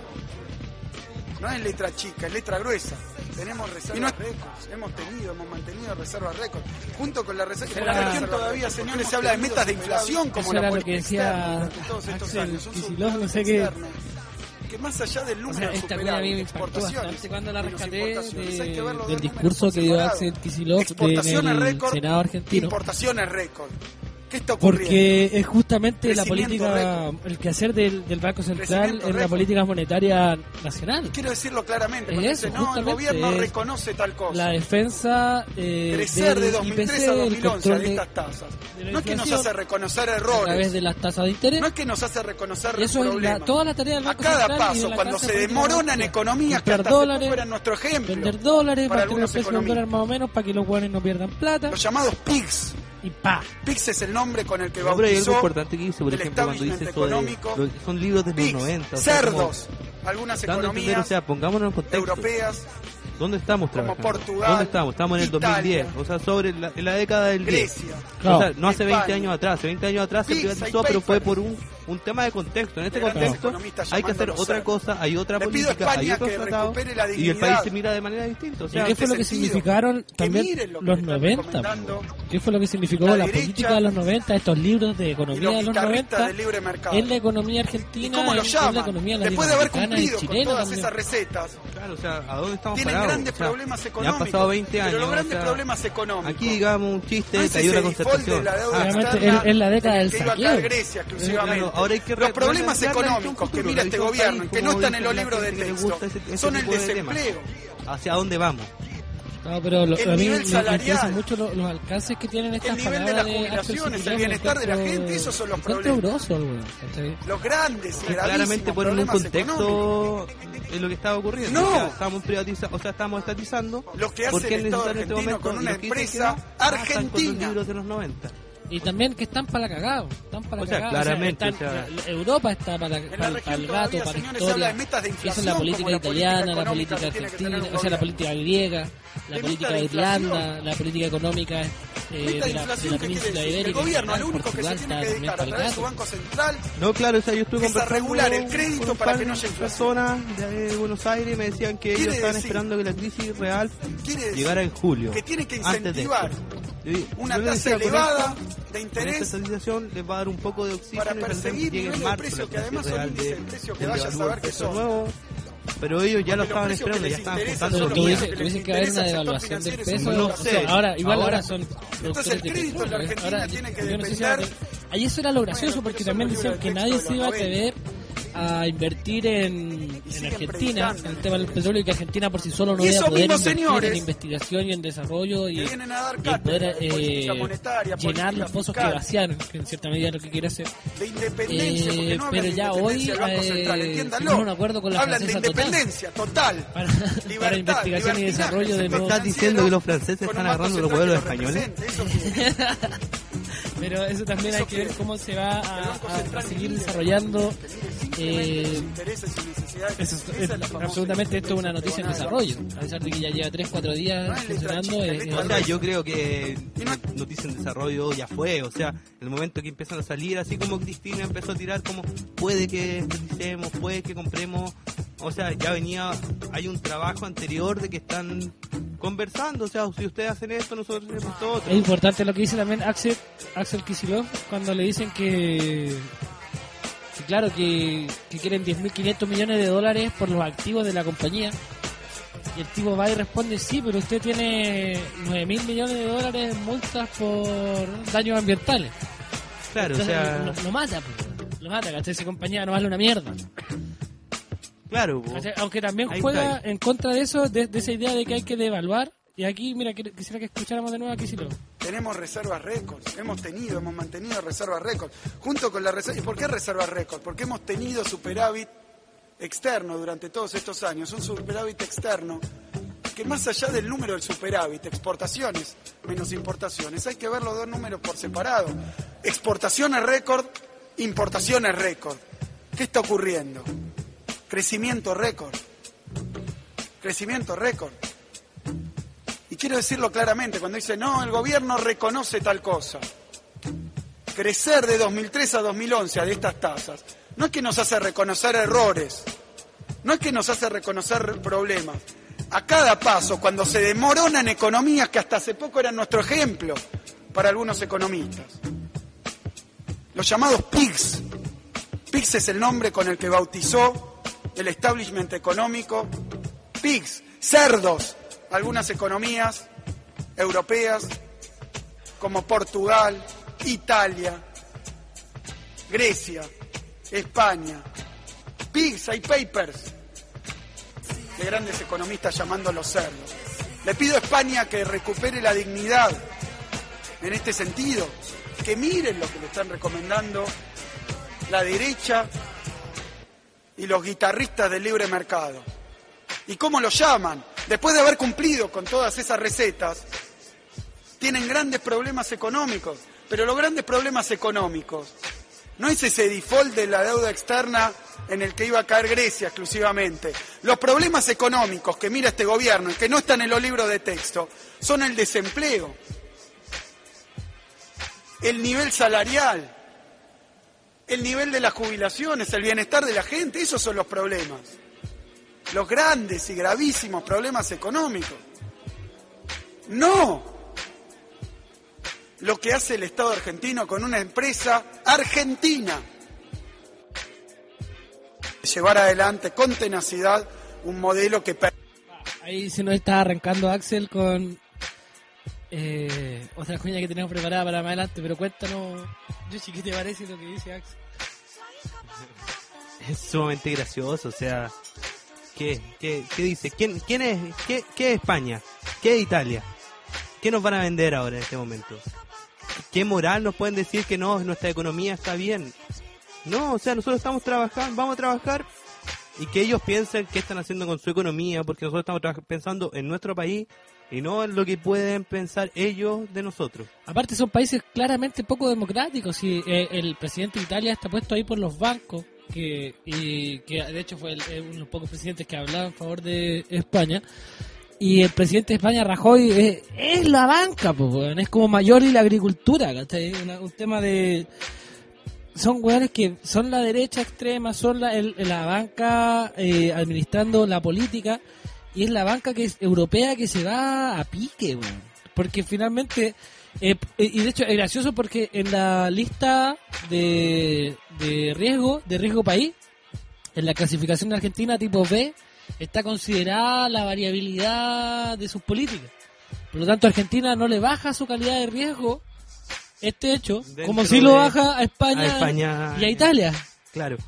No es letra chica, es letra gruesa. Tenemos reservas récords, hemos tenido, hemos mantenido reservas récords. Junto con la reserva, en la Era- región todavía, señores, se habla de metas de inflación como Eso la era lo que política decía externa durante todos estos Axel años. Son Kicillof, subsidios no sé qué. externos, que más allá del O número sea, de esta cuña a mí me superávit, impactó exportaciones bastante cuando la menos rescaté importaciones. Hay que de- verlo de del números discurso por que dio separado. Axel Kicillof en Exportaciones el récord, Senado argentino. importaciones récord. ¿Qué está ocurriendo? Porque es justamente la Crecimiento política, el quehacer del, del Banco Central Crecimiento es la récord. política monetaria nacional. Quiero decirlo claramente, Es porque eso, dice, no, el justamente, gobierno es reconoce tal cosa. La defensa eh, Crecer de del dos mil tres I P a C, dos el mil once control de de, estas tasas. de la No es que nos inflación hace reconocer a través errores, de las tasas de interés. no es que nos hace reconocer Y eso es la- problemas. toda la tarea del A Banco cada Central y de paso, la cuando clase se política demoronan monetaria. economías que Comprar hasta hace dólares, poco eran nuestro ejemplo, vender dólares, para mantener el algunas precio del dólar economías. más o menos para que los guanes no pierdan plata Los llamados P I Gs. y pa. P I Gs es el nombre con el que No, pero hay algo bautizó importante que dice, por el ejemplo, cuando dice establishment eso de... económico. lo- son libros de P I los Gs, noventa. o sea, como cerdos, algunas dando a entender, o economías sea, pongámonos en contexto. europeas, ¿Dónde estamos como trabajando? Portugal, ¿Dónde estamos? Estamos en el Italia, dos mil diez, o sea, sobre la, en la década del diez. Grecia, Claro. O sea, no hace veinte España. años atrás, hace veinte años atrás se Pizza y privatizó, pero fue papers. por un, un tema de contexto. En este De grandes contexto economistas hay que hacer llamándolos otra cerdos. cosa, hay otra Le pido a política, hay España otros que tratados, recupere la y el dignidad. país se mira de manera distinta. O ¿Y sea, qué fue lo que sentido, significaron que también miren lo que los le están noventa? recomendando ¿Qué fue lo que significó la la, derecha política de los noventa, estos libros de y economía los de los guitarristas noventa del libre mercado. en la economía ¿Y argentina, cómo en, lo en la llaman? economía Después de haber latinoamericana y cumplido con chilena todas también? esas recetas, claro, o sea, ¿a dónde estamos tienen parados? grandes O sea, problemas ya económicos. han pasado veinte años. Pero los o grandes sea, problemas económicos. aquí digamos un chiste, No es hay una ese default de concertación. la deuda Ah, Obviamente, externa es- es la década en el del que iba a saqueo. caer Grecia exclusivamente. Claro, ahora hay que Los re- problemas replantearle un económicos que futuro, mira este revisar el gobierno, país, que no como están en los dice la libros de gente que le texto, gusta ese- ese son el tipo de temas. desempleo. ¿Hacia dónde vamos? No, pero lo, El a mí nivel me, me salarial. interesan mucho los, los alcances que tienen estas El nivel de palabras las jubilaciones, Axel el Kicillof, bienestar de la encuentro- gente, esos son los encuentro problemas. grosso, güey, ¿cachai? Los grandes y Que gravísimos claramente ponen un problemas económicos. contexto en lo que estaba ocurriendo. No. O sea, estamos privatizando, o sea, estamos estatizando. Lo que hace porque el es Estado necesario en este argentino momento, con una y los que dicen empresa que no, pasan con argentina. los libros de los noventa. Y también que están para la cagada, están para O la sea, cagada. claramente, están- o sea- la- Europa está para, En la para, región el gato, todavía, para la señores, se habla de historia. metas de Esa es inflación la como política la política italiana, la económica política que tiene que tener argentina, un o sea, la gobierno. política griega, la De política meta de irlanda, inflación. la política económica eh, Meta de, de la, de inflación, la ¿qué quiere península decir? ibérica. El gobierno, en lo único que Portugal se tiene está que también dedicar a para el través de su gato. Banco Central No, claro, o sea, yo estuve Es a conversando regular el con- crédito con un para par que no de haya inflación. personas de Buenos Aires y me decían que Quiere ellos estaban decir- esperando que la crisis real quiere decir llegara en julio. que tiene que antes de incentivar esto. Y- una yo les tasa decía, con elevada esto, de con esta interés estabilización les va a dar un poco de oxígeno para y tal vez perseguir llegue en niveles de marzo precio la que crisis además son real índices de- de precio que del vaya a devaluar saber que peso son. nuevo, pero ellos ya lo Porque los estaban precios que esperando, ya les estaban interesan juntando Pero son los tú los dices, que tú les dices que va a haber una interesa al sector devaluación del financiero y peso. su No o sé. sea, ahora, igual Ahora- ahora son Entonces productores el de crédito en la petróleo. Argentina Ahora, tiene que yo no sé si depender. ahora- ahí eso era lo gracioso Bueno, porque pero son también los decían libros que de nadie texto se de iba a los atrever a invertir en, en siguen Argentina, predicando. en el tema del petróleo, y que Argentina por sí solo no Y iba a esos poder mismos invertir señores en investigación y en desarrollo y, que vienen a dar y en cátedra poder de eh, política monetaria, llenar política los pozos fiscal, que vaciaron, que en cierta medida es lo que quiere hacer. de independencia, Eh, porque no hablan pero de ya hoy independencia del Banco eh, Central, entiéndanlo. firmaron un acuerdo con la Hablan de francesa total independencia total, para, libertad, para investigación y libertinaje, desarrollo de sector nuevos. ¿Estás diciendo que los franceses con un están Banco agarrando los Central pueblos que españoles? represente, eso que- Pero eso también hay Eso que ver que- cómo se va el a, Banco a- a Central seguir mire, desarrollando. que mire simplemente eh, sus intereses y necesidades. Eso es- Esa es- es la famosa absolutamente esto es una noticia en independencia desarrollo, a pesar de que ya lleva tres cuatro días No es letra funcionando. chica, eh, letra eh, O sea, yo creo que Y no- noticia en desarrollo ya fue, o sea, el momento que empiezan a salir, así como Cristina empezó a tirar como puede que utilicemos, puede que compremos, o sea, ya venía, hay un trabajo anterior de que están conversando, o sea, si ustedes hacen esto, nosotros hacemos esto otro. Es importante lo que dice también Axel, Axel Kicillof cuando le dicen que, que claro, que, que quieren diez mil quinientos millones de dólares por los activos de la compañía. Y el tipo va y responde, sí, pero usted tiene nueve mil millones de dólares en multas por daños ambientales. Claro, o Entonces, sea, lo, lo mata, pues, lo mata, ¿cachai? Esa compañía no vale una mierda. claro, po. ¿Cachai? Aunque también Ahí juega está. en contra de eso, de, de esa idea de que hay que devaluar. Y aquí, mira, qu- quisiera que escucháramos de nuevo a Kicillof. Tenemos reservas récords, hemos tenido, hemos mantenido reservas récords, junto con la reserva. ¿Y por qué reservas récords? Porque hemos tenido superávit externo durante todos estos años, un superávit externo que más allá del número del superávit, exportaciones menos importaciones, hay que ver los dos números por separado. Exportaciones récord, importaciones récord. ¿Qué está ocurriendo? Crecimiento récord. Crecimiento récord. Y quiero decirlo claramente, cuando dice, no, el gobierno reconoce tal cosa. Crecer de dos mil tres a dos mil once a de estas tasas, no es que nos hace reconocer errores, no es que nos hace reconocer problemas. A cada paso, cuando se demoronan economías que hasta hace poco eran nuestro ejemplo para algunos economistas. Los llamados P I G S. P I G S es el nombre con el que bautizó el establishment económico. P I G S, cerdos. Algunas economías europeas como Portugal, Italia, Grecia, España. P I G S, hay papers de grandes economistas llamándolos cerdos. Le pido a España que recupere la dignidad en este sentido, que miren lo que le están recomendando la derecha y los guitarristas del libre mercado. ¿Y cómo lo llaman? Después de haber cumplido con todas esas recetas, tienen grandes problemas económicos. Pero los grandes problemas económicos no es ese default de la deuda externa en el que iba a caer Grecia exclusivamente. Los problemas económicos que mira este gobierno y que no están en los libros de texto son el desempleo, el nivel salarial, el nivel de las jubilaciones, el bienestar de la gente. Esos son los problemas. Los grandes y gravísimos problemas económicos. No lo que hace el Estado argentino con una empresa argentina. Llevar adelante con tenacidad un modelo que... Ahí se nos está arrancando Axel con eh, otra cuña que tenemos preparada para más adelante, pero cuéntanos, Yoshi, ¿qué te parece lo que dice Axel? Es sumamente gracioso, o sea, ¿qué, qué, qué dice? ¿Quién, quién es, qué, qué es España? ¿Qué es Italia? ¿Qué nos van a vender ahora en este momento? ¿Qué moral nos pueden decir que no, nuestra economía está bien? No, o sea, nosotros estamos trabajando, vamos a trabajar y que ellos piensen qué están haciendo con su economía, porque nosotros estamos traba- pensando en nuestro país y no en lo que pueden pensar ellos de nosotros. Aparte son países claramente poco democráticos y eh, el presidente de Italia está puesto ahí por los bancos, que y que de hecho fue el, eh, uno de los pocos presidentes que hablaba en favor de España. Y el presidente de España, Rajoy, es, es la banca, pues, weón. Es como mayor y la agricultura, ¿cachai? Una- un tema de... Son weones que son la derecha extrema, son la, el- la banca eh, administrando la política, y es la banca que es europea que se va a pique, weón. Porque finalmente... eh, y de hecho es gracioso porque en la lista de, de riesgo, de riesgo país, en la clasificación de Argentina tipo B, está considerada la variabilidad de sus políticas. Por lo tanto, Argentina no le baja su calidad de riesgo este hecho, Dentro como si lo de- baja a España, a España y a Italia. Claro.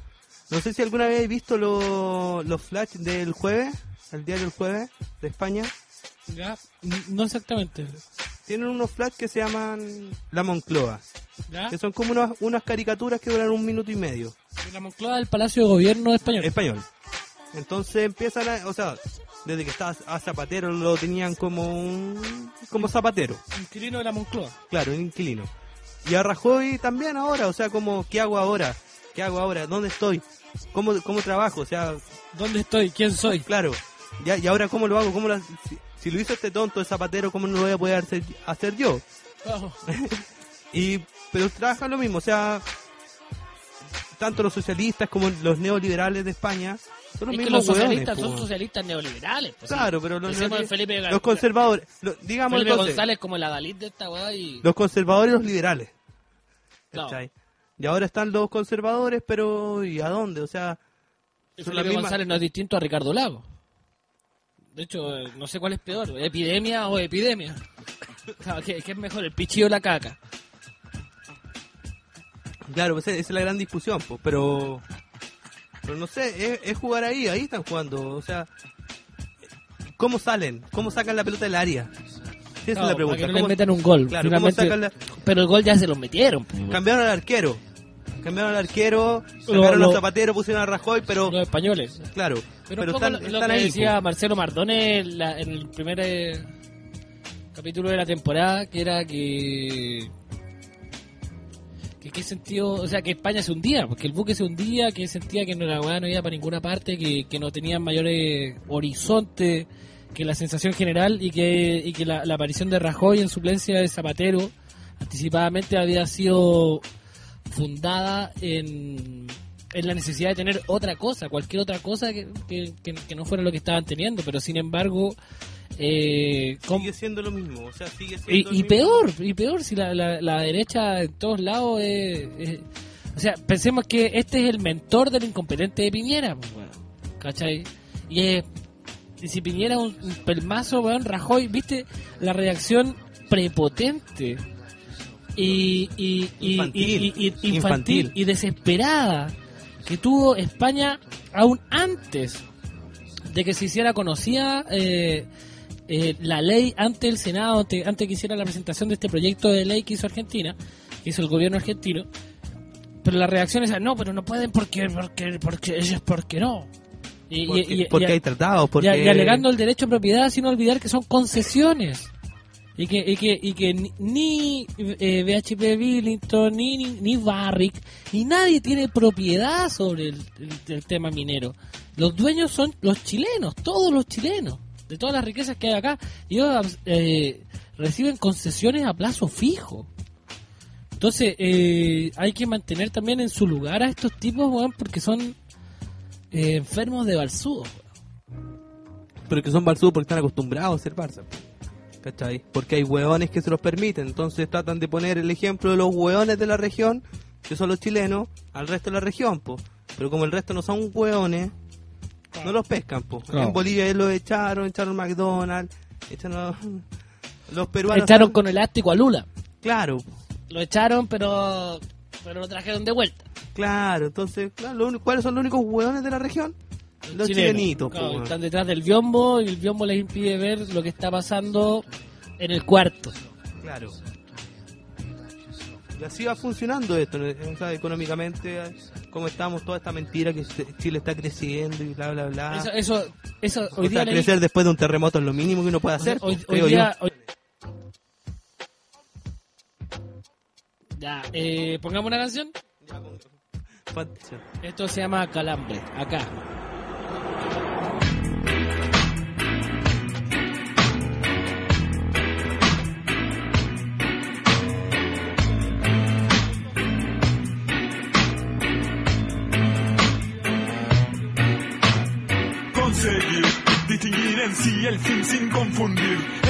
No sé si alguna vez habéis visto los los flash del jueves, el diario del jueves de España. Ya, n- no exactamente. Tienen unos flash que se llaman La Moncloa, ¿Ya? que son como unas, unas caricaturas que duran un minuto y medio. La Moncloa del Palacio de Gobierno español. Español. Entonces empiezan a, o sea, desde que estaba a Zapatero lo tenían como un, como Zapatero, Inquilino de la Moncloa. claro, un inquilino. Y a Rajoy también ahora, o sea, como, ¿qué hago ahora? ¿Qué hago ahora? ¿Dónde estoy? ¿Cómo, cómo trabajo? O sea, ¿Dónde estoy? ¿Quién soy? claro, ya, y ahora ¿cómo lo hago? ¿Cómo lo, si, si lo hizo este tonto de Zapatero, ¿cómo no lo voy a poder hacer, hacer yo? Oh, Y pero trabajan lo mismo, o sea, tanto los socialistas como los neoliberales de España son los es que mismos los hueones, socialistas po. son socialistas neoliberales. Pues, Claro, sí. pero los, Pensemos en neoliber- Felipe Gal- los conservadores, lo- digamos Felipe entonces, González como la Dalit de esta weá y... los conservadores y los liberales. Claro. ¿Cachai? Y ahora están los conservadores, pero ¿y a dónde? O sea, Y son Felipe las mismas- González no es distinto a Ricardo Lago. De hecho, eh, no sé cuál es peor, epidemia o epidemia. Claro, ¿qué, qué es mejor, el pichillo o la caca? Claro, pues esa es la gran discusión, pues, pero pero no sé, es, es jugar ahí, ahí están jugando, o sea, ¿cómo salen? ¿Cómo sacan la pelota del área? Esa es Claro, la pregunta. para que no ¿Cómo- le metan un gol. Claro, ¿cómo finalmente. sacan la- Pero el gol ya se lo metieron. pues. Cambiaron al arquero. Cambiaron al arquero, Lo- sacaron lo- a Zapatero, pusieron a Rajoy, pero Los españoles. claro, Pero, pero un poco están, lo, lo están que ahí. decía po. Marcelo Mardones en, la- en el primer eh, capítulo de la temporada, que era que... que qué sentido, o sea, que España se hundía, porque el buque se hundía, que sentía que no, la weá no iba para ninguna parte, que, que no tenían mayores horizontes que la sensación general, y que, y que la, la aparición de Rajoy en suplencia de Zapatero anticipadamente había sido fundada en, en la necesidad de tener otra cosa, cualquier otra cosa que, que, que- que no fuera lo que estaban teniendo, pero sin embargo eh, com- Sigue siendo lo mismo, o sea, sigue siendo y, el y mismo. peor, y peor si la, la, la derecha en todos lados es, es- o sea, pensemos que este es el mentor del incompetente de Piñera, pues, bueno, ¿cachai? Y es, y si Piñera es un, un pelmazo, weón, Rajoy, ¿viste? La reacción prepotente y, y, y, Infantil. y- y- y- infantil, Infantil. y desesperada que tuvo España aún antes de que se hiciera conocida eh, eh, la ley ante el Senado, ante, antes que hiciera la presentación de este proyecto de ley que hizo Argentina, que hizo el gobierno argentino. Pero la reacción es, no, pero no pueden porque, porque, porque ellos, porque no. Y, Porque, y- y- porque y- hay tratados, y- porque... y alegando el derecho a propiedad sin olvidar que son concesiones. Y que, y que, y que ni, ni eh, B H P Billington, ni, ni, ni Barrick, ni nadie tiene propiedad sobre el, el- el tema minero. Los dueños son los chilenos, todos los chilenos, de todas las riquezas que hay acá. Y ellos eh, reciben concesiones a plazo fijo. Entonces, eh, hay que mantener también en su lugar a estos tipos, weón, porque son eh, enfermos de balsudos. Pero que son balsudos porque están acostumbrados a ser Barça. ¿Cachai? Porque hay hueones que se los permiten. Entonces tratan de poner el ejemplo de los hueones de la región, que son los chilenos, al resto de la región, po. Pero como el resto no son hueones, no los pescan, po. Claro. En Bolivia los echaron, echaron McDonald's, echaron... Los peruanos... Echaron son- con elástico a Lula. Claro, Lo echaron, pero pero lo trajeron de vuelta. claro. Entonces, claro, lo único- ¿cuáles son los únicos hueones de la región? Los Chilenos. chilenitos, po, Claro, weón. están detrás del biombo y el biombo les impide ver lo que está pasando en el cuarto. Claro. Y así va funcionando esto, ¿no? O sea, económicamente, como estamos, toda esta mentira que se- Chile está creciendo y bla, bla, bla. Eso, eso, eso O hoy sea, día leí- crecer después de un terremoto es lo mínimo que uno puede o sea, hacer, hoy, pues, hoy creo día, yo. hoy- Ya, eh, pongamos una canción. Esto se llama Calambre, acá. Conseguir distinguir en sí el fin sin confundir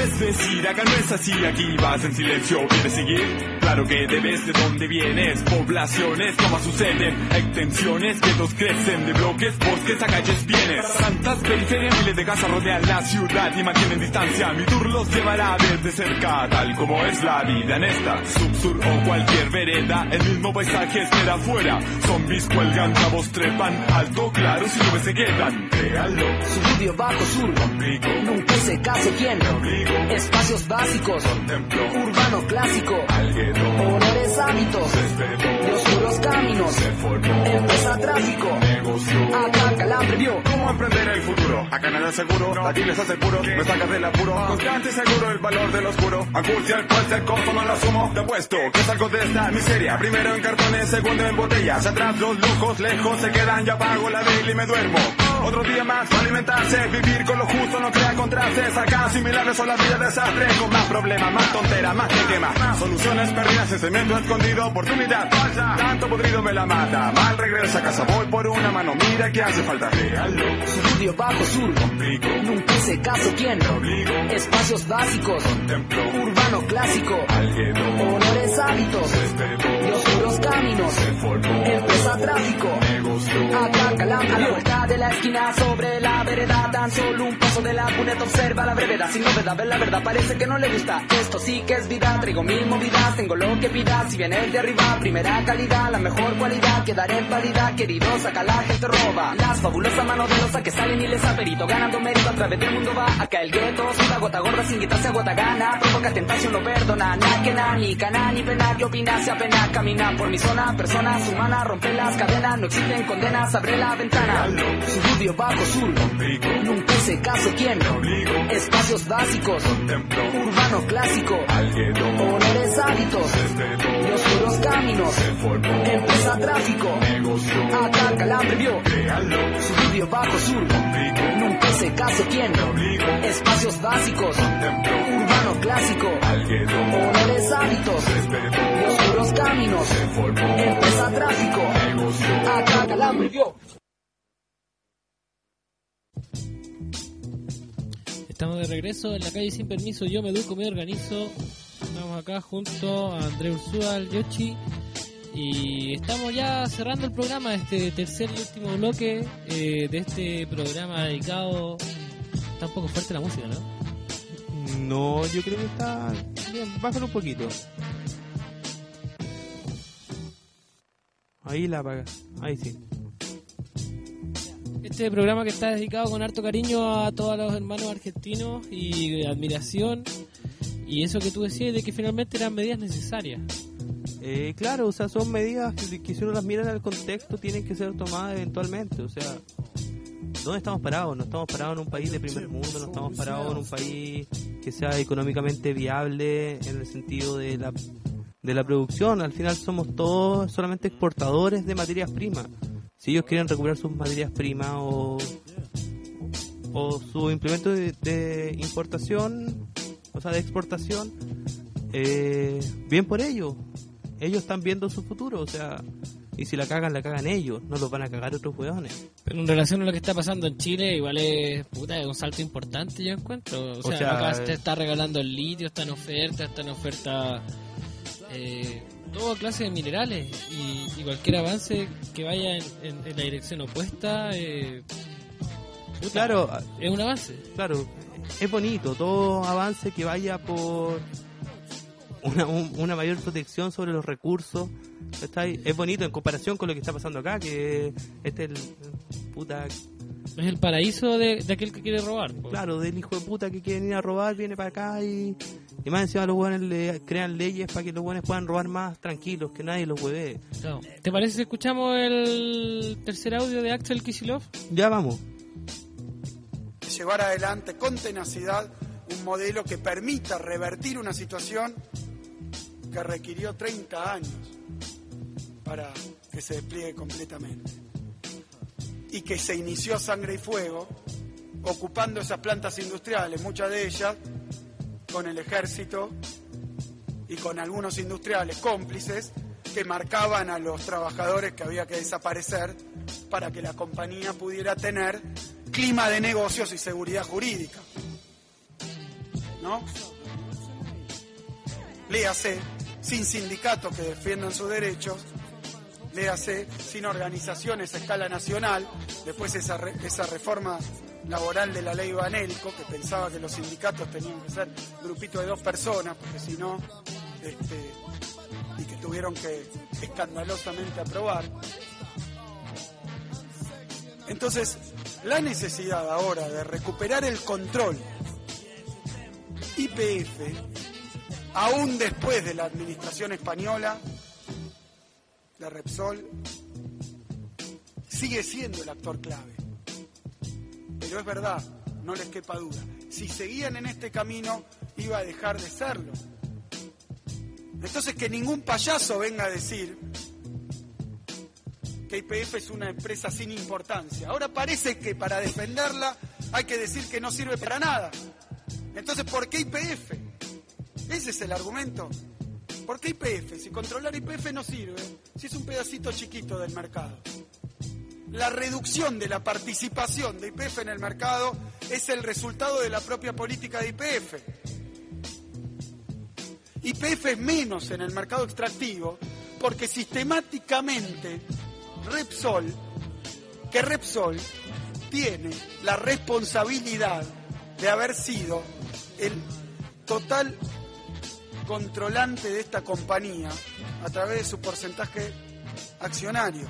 Es decir, acá no es así, aquí vas en silencio. ¿Quieres seguir? Claro que debes de dónde vienes. Poblaciones, como suceden, extensiones, guetos crecen de bloques, bosques a calles vienes. Tantas periferias, miles de casas rodean la ciudad y mantienen distancia. Mi tour los llevará a ver de cerca, tal como es la vida en esta subsur o cualquier vereda. El mismo paisaje espera afuera. Zombies cuelgan, cabos trepan alto, claro, si nubes se quedan. Créalo. Suburbio bajo sur, Complico. nunca hice caso quién. Me obligo. Espacios básicos, Contemplo. urbano clásico, Alguedo. honores hábitos, Respeto. de oscuros caminos, Se formó. empresa tráfico, Negocio. acá calambre vio. ¿Cómo emprender el futuro? Acá nada es seguro, aquí les aseguro, me sacas del apuro. Constante y seguro el valor del oscuro. Angustia, el cual el costo no lo asumo. Te apuesto que salgo de esta miseria. Primero en cartones, segundo en botellas. Atrás los lujos, lejos se quedan. Ya pago la baile y me duermo. Otro día más, alimentarse, vivir con lo justo, no crea contrastes. Acá similares son la vida desastre. Con más problemas, más tontera, más que quema. Soluciones perdidas en cemento escondido. Oportunidad falsa, tanto podrido me la mata. Mal regreso a casa, voy por una mano. Mira que hace falta. Realo. Suburbio bajo sur, Complico. nunca hice caso quién. Me obligo. Espacios básicos, Contemplo. urbano clásico, Alguedo. honores hábitos, Respeto. de oscuros caminos, Se formó. empresa tráfico, Negocio. acá calambre a la vuelta de la esquina sobre la vereda, tan solo un paso de la cuneta observa la brevedad, sin novedad ver la verdad parece que no le gusta, esto sí que es vida, traigo mil movidas, tengo lo que pidas, si vienes de arriba, primera calidad, la mejor cualidad, quedaré en paridad, querido, saca la gente roba, las fabulosas manos de los que salen y les aperito, ganando mérito a través del mundo va, acá el gueto, suda gota gorda sin quitarse gota gana, provoca tentación, no perdona, na que na, ni cana, ni pena, que opina, se apena, camina por mi zona, personas humanas, rompe las cadenas, no existen condenas, abre la ventana, suburbio bajo sur, Complico. nunca hice caso quién, Me obligo. espacios básicos, Contemplo. urbano clásico, Alguedo. honores hábitos, Respeto. de oscuros caminos, Se formó. empresa tráfico, Negocio. acá calambre vio, Créalo. suburbio bajo sur, Complico. nunca hice caso quién, Me obligo. espacios básicos, Contemplo. urbano clásico, Alguedo. honores hábitos, Respeto. de oscuros caminos, Se formó. empresa tráfico, Negocio. acá calambre vio. Estamos de regreso en la calle sin permiso. Yo me educo, me organizo. Estamos acá junto a André Ursúa, al Yoshi. Y estamos ya cerrando el programa, este tercer y último bloque eh, de este programa dedicado. Está un poco fuerte la música, ¿no? No, yo creo que está bien, bájalo un poquito. Ahí la apaga, ahí sí. Este programa que está dedicado con harto cariño a todos los hermanos argentinos y admiración. Y eso que tú decías de que finalmente eran medidas necesarias. Eh, claro, o sea, son medidas que, que si uno las mira en el contexto tienen que ser tomadas eventualmente. O sea, ¿dónde estamos parados? No estamos parados en un país de primer mundo, no estamos parados en un país que sea económicamente viable en el sentido de la, de la producción. Al final somos todos solamente exportadores de materias primas. Si ellos quieren recuperar sus materias primas o, o su implemento de, de importación, o sea, de exportación, eh, bien por ellos. Ellos están viendo su futuro, o sea, y si la cagan, la cagan ellos, no los van a cagar otros hueones. Pero en relación a lo que está pasando en Chile, igual es, puta, es un salto importante, yo encuentro. O sea, O sea, acá se está regalando el litio, está en oferta, está en oferta eh, toda clase de minerales. Y, y cualquier avance que vaya en, en- en la dirección opuesta, eh, puta, Claro, es un avance. claro, es bonito, todo avance que vaya por una, un- una mayor protección sobre los recursos, ¿cachai? Es bonito en comparación con lo que está pasando acá, que este es el puta, Es el paraíso de, de aquel que quiere robar. po. claro, del hijo de puta que quiere ir a robar, viene para acá y, y más encima los hueones le crean leyes para que los hueones puedan robar más tranquilos, que nadie los hueve. Claro. ¿Te parece si escuchamos el tercer audio de Axel Kicillof? Ya vamos. Llevar adelante con tenacidad un modelo que permita revertir una situación que requirió treinta años para que se despliegue completamente y que se inició a sangre y fuego ocupando esas plantas industriales, muchas de ellas con el ejército y con algunos industriales cómplices que marcaban a los trabajadores que había que desaparecer para que la compañía pudiera tener clima de negocios y seguridad jurídica. ¿no? Léase, sin sindicatos que defiendan sus derechos, léase, sin organizaciones a escala nacional, después esa, re, esa reforma laboral de la ley Banelco, que pensaba que los sindicatos tenían que ser grupitos de dos personas, porque si no, este, y que tuvieron que escandalosamente aprobar. Entonces, la necesidad ahora de recuperar el control Y P F, aún después de la administración española de Repsol, sigue siendo el actor clave. Pero es verdad, no les quepa duda, si seguían en este camino iba a dejar de serlo. Entonces que ningún payaso venga a decir que Y P F es una empresa sin importancia. Ahora parece que para defenderla hay que decir que no sirve para nada. Entonces, ¿por qué Y P F? Ese es el argumento. ¿Por qué Y P F? Si controlar Y P F no sirve, si es un pedacito chiquito del mercado. La reducción de la participación de Y P F en el mercado es el resultado de la propia política de Y P F. Y P F es menos en el mercado extractivo porque sistemáticamente Repsol, que Repsol tiene la responsabilidad de haber sido el total controlante de esta compañía a través de su porcentaje accionario.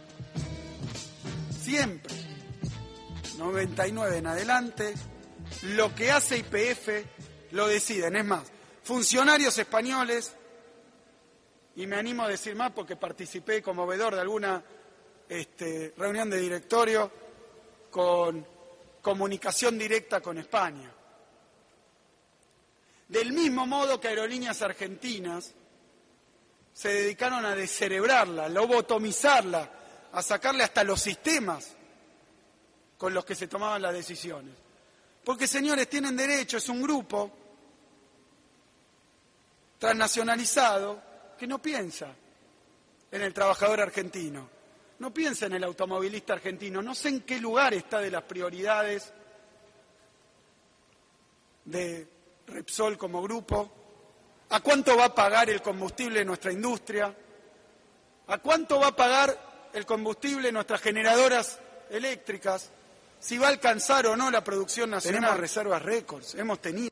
Siempre, noventa y nueve en adelante, lo que hace Y P F lo deciden. Es más, funcionarios españoles, y me animo a decir más porque participé como veedor de alguna este, reunión de directorio con comunicación directa con España. Del mismo modo que Aerolíneas Argentinas se dedicaron a descerebrarla, a lobotomizarla, a sacarle hasta los sistemas con los que se tomaban las decisiones. Porque, señores, tienen derecho, es un grupo transnacionalizado que no piensa en el trabajador argentino, no piensa en el automovilista argentino, no sé en qué lugar está de las prioridades de Repsol como grupo, a cuánto va a pagar el combustible de nuestra industria, a cuánto va a pagar el combustible de nuestras generadoras eléctricas, si va a alcanzar o no la producción nacional. Tenemos reservas récords, hemos tenido.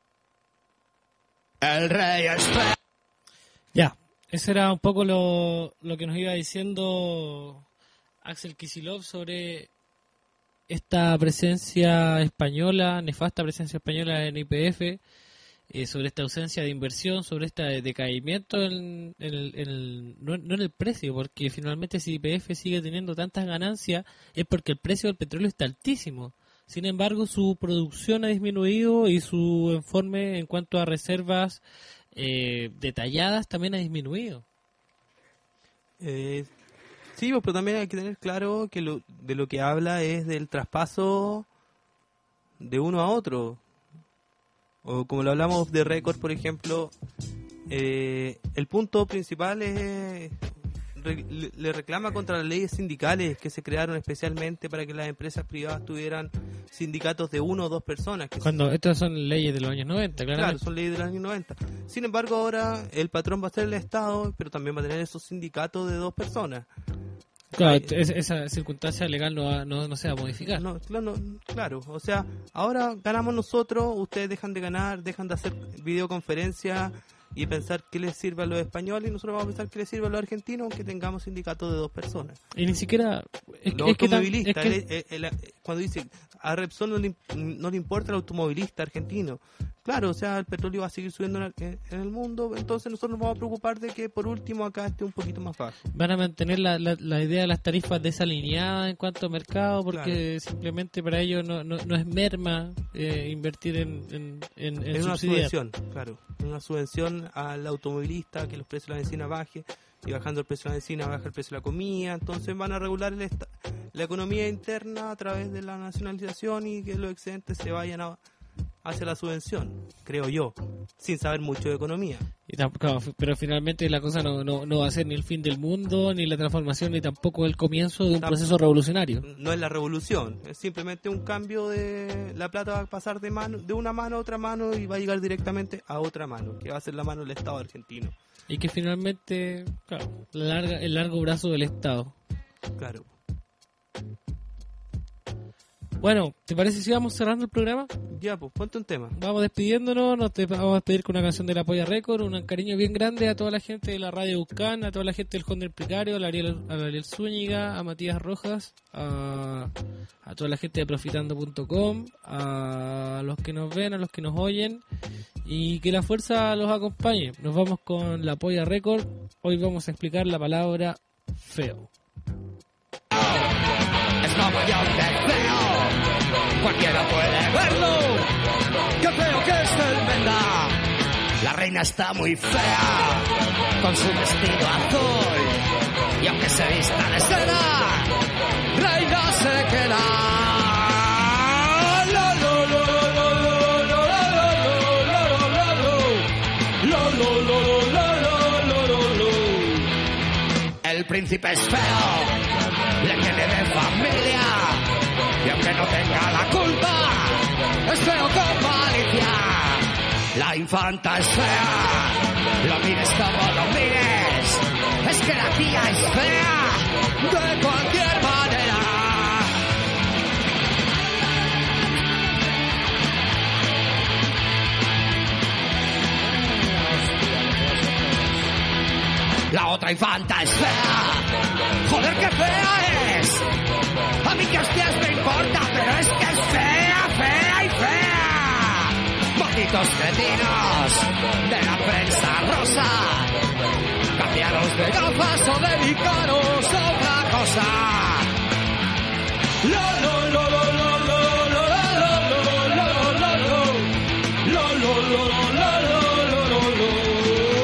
El rey está... Ya, eso era un poco lo, lo que nos iba diciendo Axel Kicillof sobre esta presencia española, nefasta presencia española en Y P F, eh, sobre esta ausencia de inversión, sobre este decaimiento en, en el, en el, no, no en el precio, porque finalmente si Y P F sigue teniendo tantas ganancias es porque el precio del petróleo está altísimo. Sin embargo, su producción ha disminuido y su informe en cuanto a reservas eh, detalladas también ha disminuido. Eh, sí, pero también hay que tener claro que lo, de lo que habla es del traspaso de uno a otro. O como lo hablamos de récord, por ejemplo, eh, el punto principal es... le reclama contra las leyes sindicales que se crearon especialmente para que las empresas privadas tuvieran sindicatos de uno o dos personas. Que Cuando se... estas son leyes de los años noventa, claramente. Claro, son leyes de los años noventa. Sin embargo, ahora el patrón va a ser el Estado, pero también va a tener esos sindicatos de dos personas. Claro, Ay, esa, esa circunstancia legal no, va, no, no se va a modificar. No, claro, no, claro, o sea, ahora ganamos nosotros, ustedes dejan de ganar, dejan de hacer videoconferencias y pensar qué les sirve a los españoles y nosotros vamos a pensar qué les sirve a los argentinos aunque tengamos sindicatos de dos personas. Y ni siquiera... Es, los es automovilistas, que, es que... el, el, el, cuando dice a Repsol no le, no le importa el automovilista argentino. Claro, o sea, el petróleo va a seguir subiendo en el, en el mundo, entonces nosotros nos vamos a preocupar de que por último acá esté un poquito más bajo. Van a mantener la, la, la idea de las tarifas desalineadas en cuanto a mercado, porque claro, simplemente para ellos no, no, no es merma eh, invertir en, en, en, en es una subsidiar. subvención, claro, una subvención al automovilista, que los precios de la benzina bajen, y bajando el precio de la benzina baja el precio de la comida, entonces van a regular el esta, la economía interna a través de la nacionalización y que los excedentes se vayan a... hacia la subvención, creo yo, sin saber mucho de economía. Y tam- claro, f- pero finalmente la cosa no, no, no va a ser ni el fin del mundo, ni la transformación, ni tampoco el comienzo de un Tam- proceso revolucionario. No es la revolución, es simplemente un cambio de... La plata va a pasar de mano de una mano a otra mano y va a llegar directamente a otra mano, que va a ser la mano del Estado argentino. Y que finalmente, claro, la larga, el largo brazo del Estado. Claro. Bueno, ¿te parece si vamos cerrando el programa? Ya, pues, ponte un tema. Vamos despidiéndonos, nos te- vamos a despedir con una canción de la Polla Record, un cariño bien grande a toda la gente de la radio Bucán, a toda la gente del Conde del Precario, a la Ariel, a la Ariel Zúñiga, a Matías Rojas, a, a toda la gente de profitando punto com, a los que nos ven, a los que nos oyen, y que la fuerza los acompañe. Nos vamos con la Polla Record, hoy vamos a explicar la palabra feo. Es como yo te veo, cualquiera puede verlo. Qué feo que es tremenda. La reina está muy fea, con su vestido azul. Y aunque se vista de seda, reina se queda. Lo, lo, lo, lo, lo, lo, lo, lo, lo, lo, lo, lo, lo, lo, lo, lo. El príncipe es feo, le tiene de familia, y aunque no tenga la culpa, es feo con malicia. La infanta es fea, lo mires como lo mires, es que la tía es fea de cualquier manera. La otra infanta es fea, joder qué fea es. A mí que hostias me importa, pero es que es fea, fea y fea. Malditos cretinos de la prensa rosa, cambiaros de gafas o dedicaros a otra cosa. Lo, lo, lo, lo, lo, lo, lo, lo, lo, lo, lo, lo, lo, lo, lo, lo, lo, lo, lo.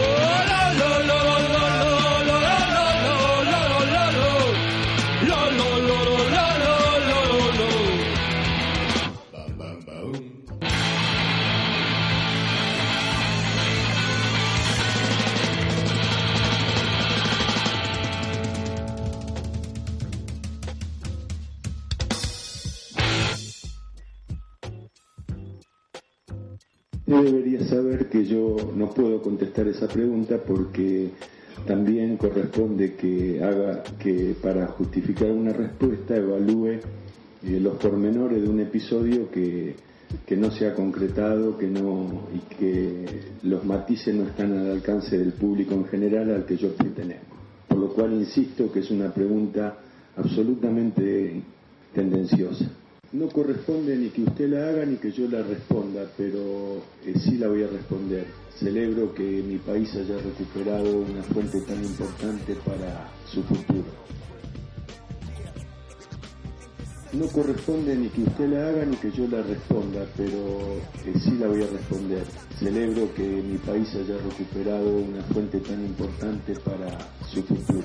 Usted debería saber que yo no puedo contestar esa pregunta porque también corresponde que haga que para justificar una respuesta evalúe eh, los pormenores de un episodio que, que no se ha concretado, que no y que los matices no están al alcance del público en general al que yo pertenezco. Por lo cual insisto que es una pregunta absolutamente tendenciosa. No corresponde ni que usted la haga ni que yo la responda, pero eh, sí la voy a responder. Celebro que mi país haya recuperado una fuente tan importante para su futuro. No corresponde ni que usted la haga ni que yo la responda, pero eh, sí la voy a responder. Celebro que mi país haya recuperado una fuente tan importante para su futuro.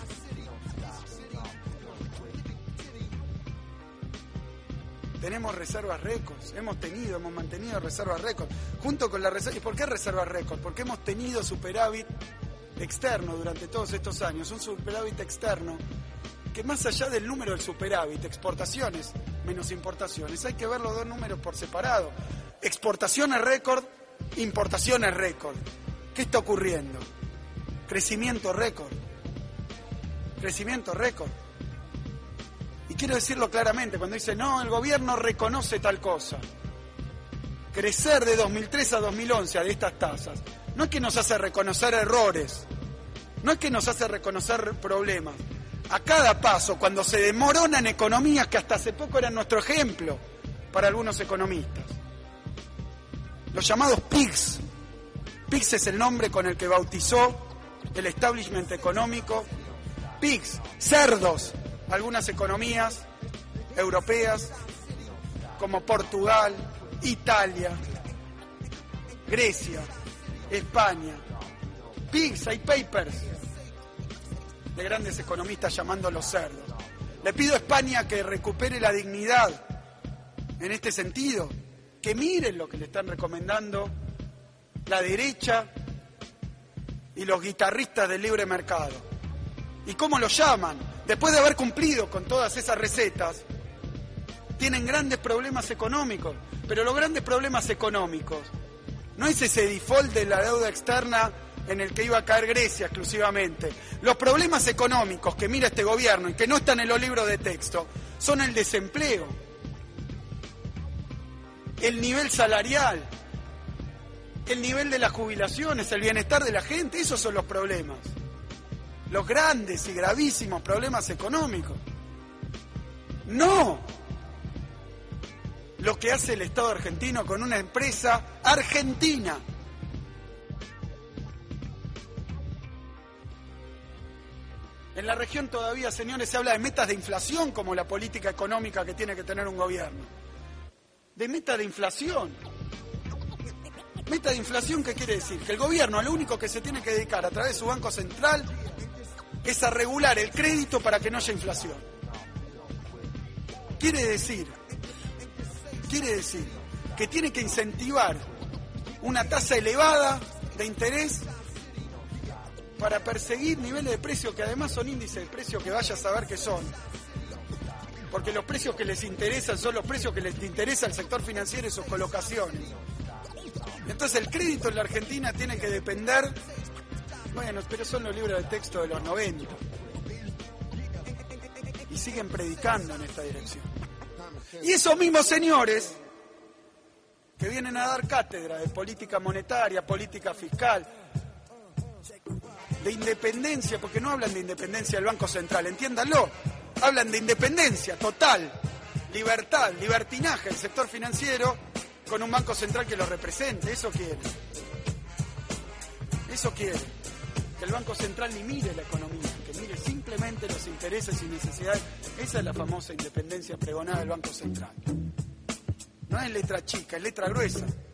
Tenemos reservas récords, hemos tenido, hemos mantenido reservas récords, junto con la reserva. ¿Y por qué reservas récords? Porque hemos tenido superávit externo durante todos estos años, un superávit externo que más allá del número del superávit, exportaciones menos importaciones, hay que ver los dos números por separado. Exportaciones récord, importaciones récord. ¿Qué está ocurriendo? Crecimiento récord, crecimiento récord. Y quiero decirlo claramente, cuando dice, no, el gobierno reconoce tal cosa. Crecer de dos mil tres a dos mil once de estas tasas, no es que nos hace reconocer errores, no es que nos hace reconocer problemas. A cada paso, cuando se demoronan economías que hasta hace poco eran nuestro ejemplo para algunos economistas. Los llamados P I G S. P I G S es el nombre con el que bautizó el establishment económico. P I G S, cerdos. Algunas economías europeas como Portugal, Italia, Grecia, España. P I G S, hay papers de grandes economistas llamándolos cerdos. Le pido a España que recupere la dignidad en este sentido, que miren lo que le están recomendando la derecha y los guitarristas del libre mercado. ¿Y cómo lo llaman? Después de haber cumplido con todas esas recetas, tienen grandes problemas económicos. Pero los grandes problemas económicos no es ese default de la deuda externa en el que iba a caer Grecia exclusivamente. Los problemas económicos que mira este gobierno y que no están en los libros de texto son el desempleo, el nivel salarial, el nivel de las jubilaciones, el bienestar de la gente. Esos son los problemas, los grandes y gravísimos problemas económicos. No lo que hace el Estado argentino con una empresa argentina. En la región todavía, señores, se habla de metas de inflación como la política económica que tiene que tener un gobierno. De meta de inflación. Meta de inflación, ¿qué quiere decir? Que el gobierno a lo único que se tiene que dedicar a través de su Banco Central es a regular el crédito para que no haya inflación. Quiere decir, quiere decir que tiene que incentivar una tasa elevada de interés para perseguir niveles de precios que además son índices de precios que vaya a saber qué son. Porque los precios que les interesan son los precios que les interesa al sector financiero y sus colocaciones. Entonces el crédito en la Argentina tiene que depender, bueno, pero son los libros de texto de los noventa. Y siguen predicando en esta dirección. Y esos mismos señores que vienen a dar cátedra de política monetaria, política fiscal, de independencia, porque no hablan de independencia del Banco Central, entiéndanlo, hablan de independencia total, libertad, libertinaje del sector financiero con un Banco Central que lo represente. Eso quiere. Eso quiere. Que el Banco Central ni mire la economía, que mire simplemente los intereses y necesidades. Esa es la famosa independencia pregonada del Banco Central. No es letra chica, es letra gruesa.